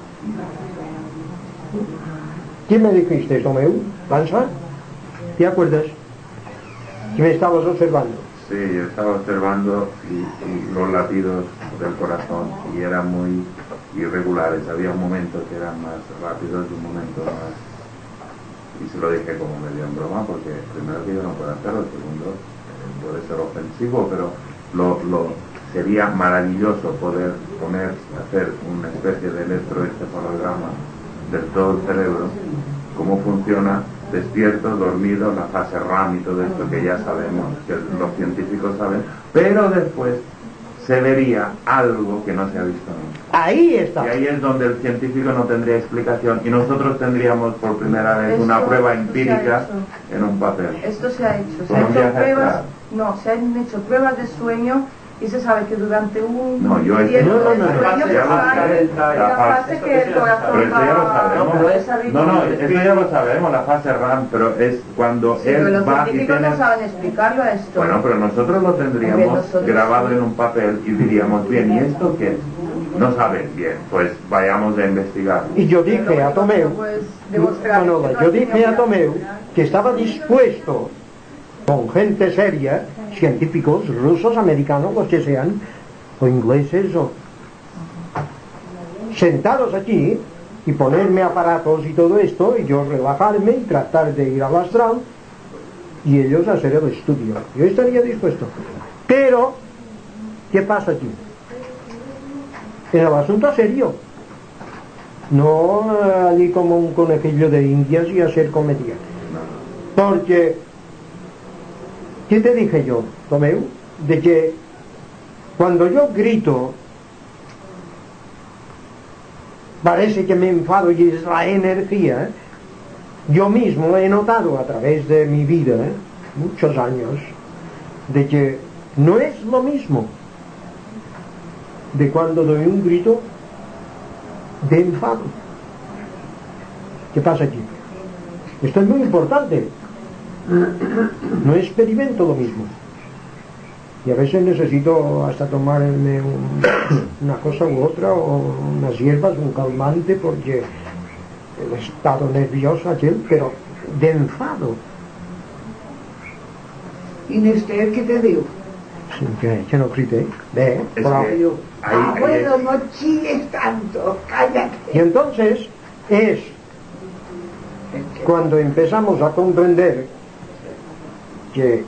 ¿Qué me dijiste, Tomeu? ¿Lanza? ¿Te acuerdas? Que me estabas observando. Sí, yo estaba observando y los latidos del corazón y eran muy irregulares. Había un momento que eran más rápidos y un momento más... Y se lo dije como medio en broma, porque primero que yo no puedo hacerlo, segundo puede ser ofensivo, pero sería maravilloso poder hacer una especie de electroencefalograma del todo el cerebro, cómo funciona despierto, dormido, la fase RAM y todo esto que ya sabemos, que los científicos saben, pero después se vería algo que no se ha visto nunca. Ahí está. Y ahí es donde el científico no tendría explicación y nosotros tendríamos por primera vez una prueba empírica en un papel. Esto se ha hecho, se han hecho pruebas de sueño y se sabe que durante un tiempo la fase que el corazón esto ya lo sabemos, la fase RAM, pero es cuando él va y tiene... no saben explicarlo a esto. Bueno, pero nosotros lo tendríamos grabado en un papel y diríamos, bien, ¿y esto qué es? No saben bien, pues vayamos a investigar. Y yo dije a Tomeu, que estaba dispuesto, con gente seria, científicos rusos, americanos, los que sean, o ingleses, o sentados aquí y ponerme aparatos y todo esto, y yo relajarme y tratar de ir al astral y ellos hacer el estudio. Yo estaría dispuesto. Pero, ¿qué pasa aquí? En el asunto serio, no allí como un conejillo de indias y hacer comedia. Porque, ¿qué te dije yo, Tomeu? De que cuando yo grito parece que me enfado y es la energía. Yo mismo he notado a través de mi vida, muchos años, de que no es lo mismo de cuando doy un grito de enfado. ¿Qué pasa aquí? Esto es muy importante. No experimento lo mismo. Y a veces necesito hasta tomarme una cosa u otra, o unas hierbas, un calmante, porque el estado nervioso aquel, pero de enfado. Inés, ¿qué te digo? Que no grité. Ve, bueno, no chilles tanto, cállate. Y entonces es cuando empezamos a comprender que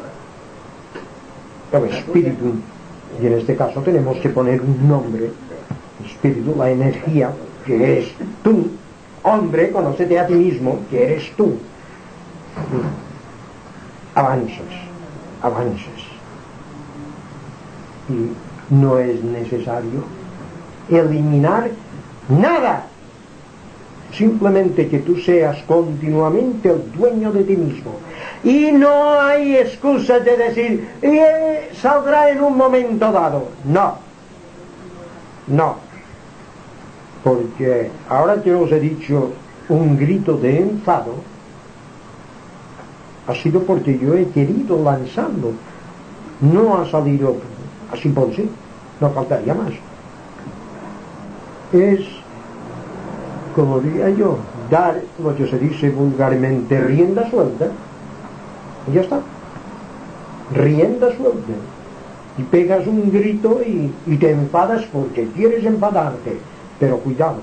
el espíritu, y en este caso tenemos que poner un nombre, espíritu, la energía, que eres tú, hombre, conócete a ti mismo, que eres tú. Avances. Y no es necesario eliminar nada, simplemente que tú seas continuamente el dueño de ti mismo. Y no hay excusas de decir, saldrá en un momento dado. No. Porque ahora que os he dicho un grito de enfado, ha sido porque yo he querido lanzarlo. No ha salido así por sí, no faltaría más. Es, como diría yo, dar lo que se dice vulgarmente rienda suelta, y ya está. Rienda suelta. Y pegas un grito y te enfadas porque quieres enfadarte. Pero cuidado.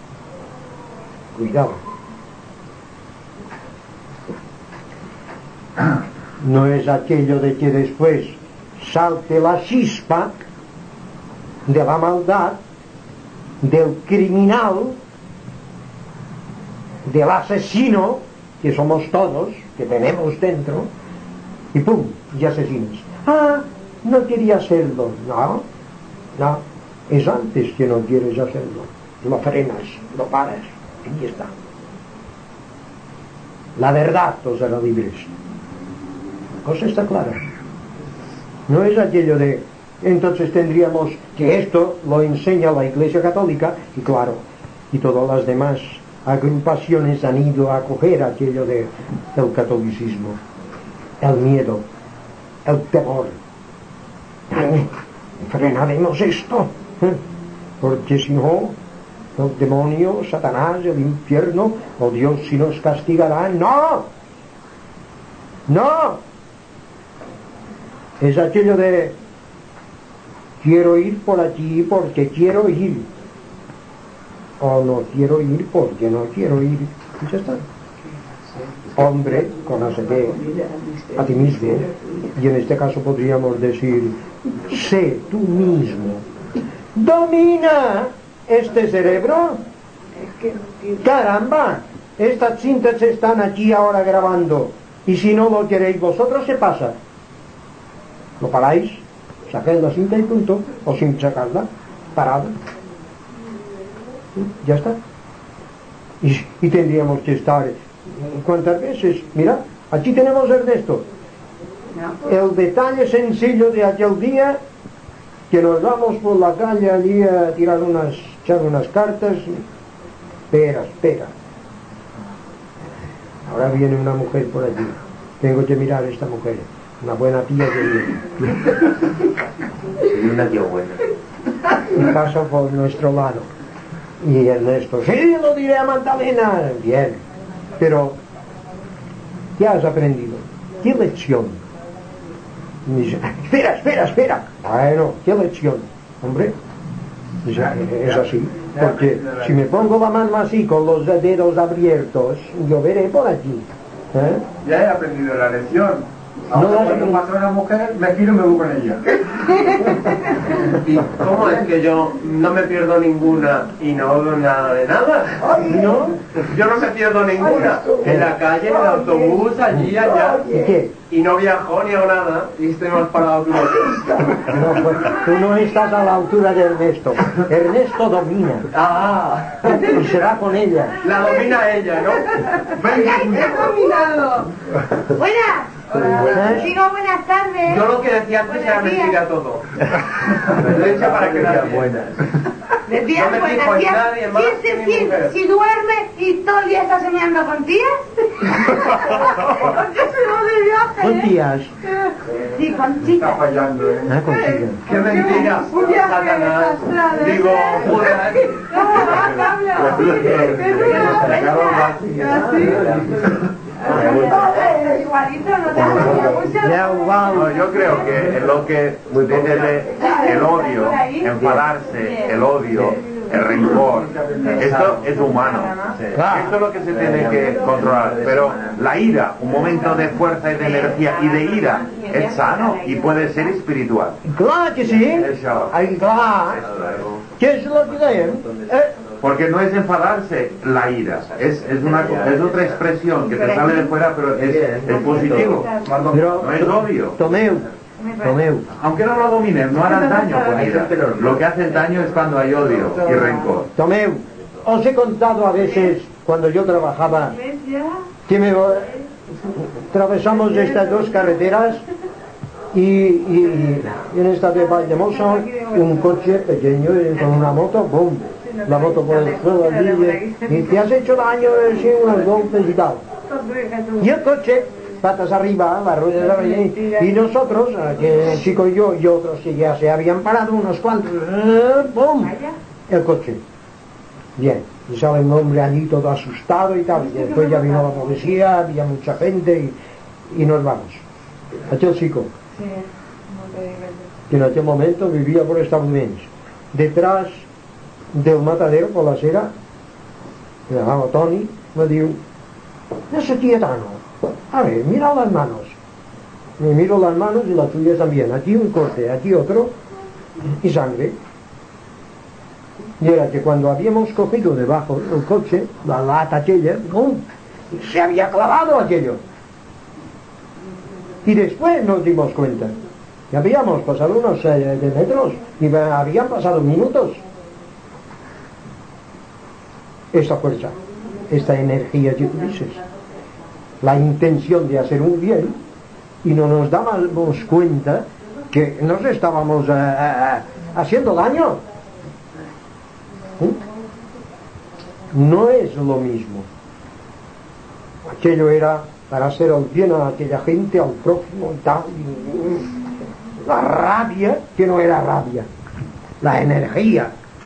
No es aquello de que después salte la chispa de la maldad, del criminal, del asesino, que somos todos, que tenemos dentro, y ¡pum!, y asesinas. No quería hacerlo. No, es antes que no quieres hacerlo. Lo frenas, lo paras, y ya está. La verdad os hará libres. La cosa está clara. No es aquello de, entonces tendríamos que esto lo enseña la Iglesia Católica, y claro, y todas las demás agrupaciones han ido a acoger aquello del catolicismo, el miedo, el temor. Frenaremos esto, porque si no, el demonio, Satanás, el infierno, o Dios si nos castigará. No, es aquello de quiero ir por allí porque quiero ir, o no quiero ir porque no quiero ir, y ya está. Hombre, conócete a ti mismo, y en este caso podríamos decir, sé tú mismo, domina este cerebro. Caramba, estas cintas están aquí ahora grabando, y si no lo queréis vosotros, ¿qué pasa? Lo paráis, sacáis la cinta y punto, o sin sacarla, parada, ya está. Y tendríamos que estar, ¿cuántas veces? Mira, aquí tenemos Ernesto, el detalle sencillo de aquel día que nos vamos por la calle allí a echar unas cartas. Espera, ahora viene una mujer por allí, tengo que mirar a esta mujer, una buena tía que viene. Y una tía buena. Y pasa por nuestro lado, y Ernesto, sí, lo diré a Magdalena. Bien, pero ¿qué has aprendido? ¿Qué lección? Y dice, espera. Bueno, ¿qué lección? Hombre, es así, porque si me pongo la mano así con los dedos abiertos, yo veré por aquí. Ya he aprendido la lección. Ahora Cuando pasa una mujer, me giro y me voy con ella. ¿Y cómo es que yo no me pierdo ninguna y no oigo nada de nada? ¿No? Yo no me pierdo ninguna. En la calle, en el autobús, allí, allá. ¿Y qué? y no viajó ni a nada y estoy más parado que no, pues, tú no estás a la altura de Ernesto. Ernesto domina. Y se va con ella. La domina ella, ¿no? ¡He dominado! Buenas. Buenas. Digo buenas tardes. Yo lo que decía antes era mentira todo. Lo he hecho para que la buenas. Decías No me buenas fijo en tías. nadie más que mi mujer. Si duerme y todo el día está soñando con tías. ¿Qué se va de viaje? Con tías. Sí, con chicas. Está fallando, ¿eh? Ah, con chicas. ¡Qué mentira! Un viaje Satanás. astral, ¿eh? Digo, joder. No, habla. Igualito, no te hacía mucho. Ya, wow. No, yo creo que es lo que tiene el odio, enfadarse, el odio, el rencor, esto es humano. Esto es lo que se tiene que controlar. Pero la ira, un momento de fuerza y de energía y de ira, es sano y puede ser espiritual. Claro que sí. Eso. Ay, claro. ¿Qué es lo que leen? Porque no es enfadarse la ira, es otra expresión que te sale de fuera, pero es positivo. Pero, No es odio. Tomeu. Aunque no lo domines, no harás daño con ira. Lo que hace daño es cuando hay odio y rencor. Tomeu. Os he contado a veces, cuando yo trabajaba, que atravesamos estas dos carreteras y en esta de Valdemosa un coche pequeño con una moto, ¡bum! La moto por el suelo allí, y te has hecho daño sin unos golpes y tal. Y el coche, patas arriba, las ruedas arriba, y nosotros, el chico y yo y otros que ya se habían parado, unos cuantos, ¡bum! El coche. Bien, y sale un hombre allí todo asustado y tal, y después ya vino la policía, había mucha gente y nos vamos. Aquel chico, que en aquel momento vivía por Estados Unidos, detrás del matadero por la acera, me llamaba Tony, me dijo, no se quietano, a ver, mira las manos. Me miro las manos y las tuyas también, aquí un corte, aquí otro, y sangre. Y era que cuando habíamos cogido debajo del coche, la lata aquella, ¡bum!, se había clavado aquello. Y después nos dimos cuenta que habíamos pasado unos 6 metros y habían pasado minutos. Esta fuerza, esta energía que tú dices, la intención de hacer un bien, y no nos dábamos cuenta que nos estábamos haciendo daño. No es lo mismo. Aquello era para hacer el bien a aquella gente, al prójimo y tal. La rabia, que no era rabia, la energía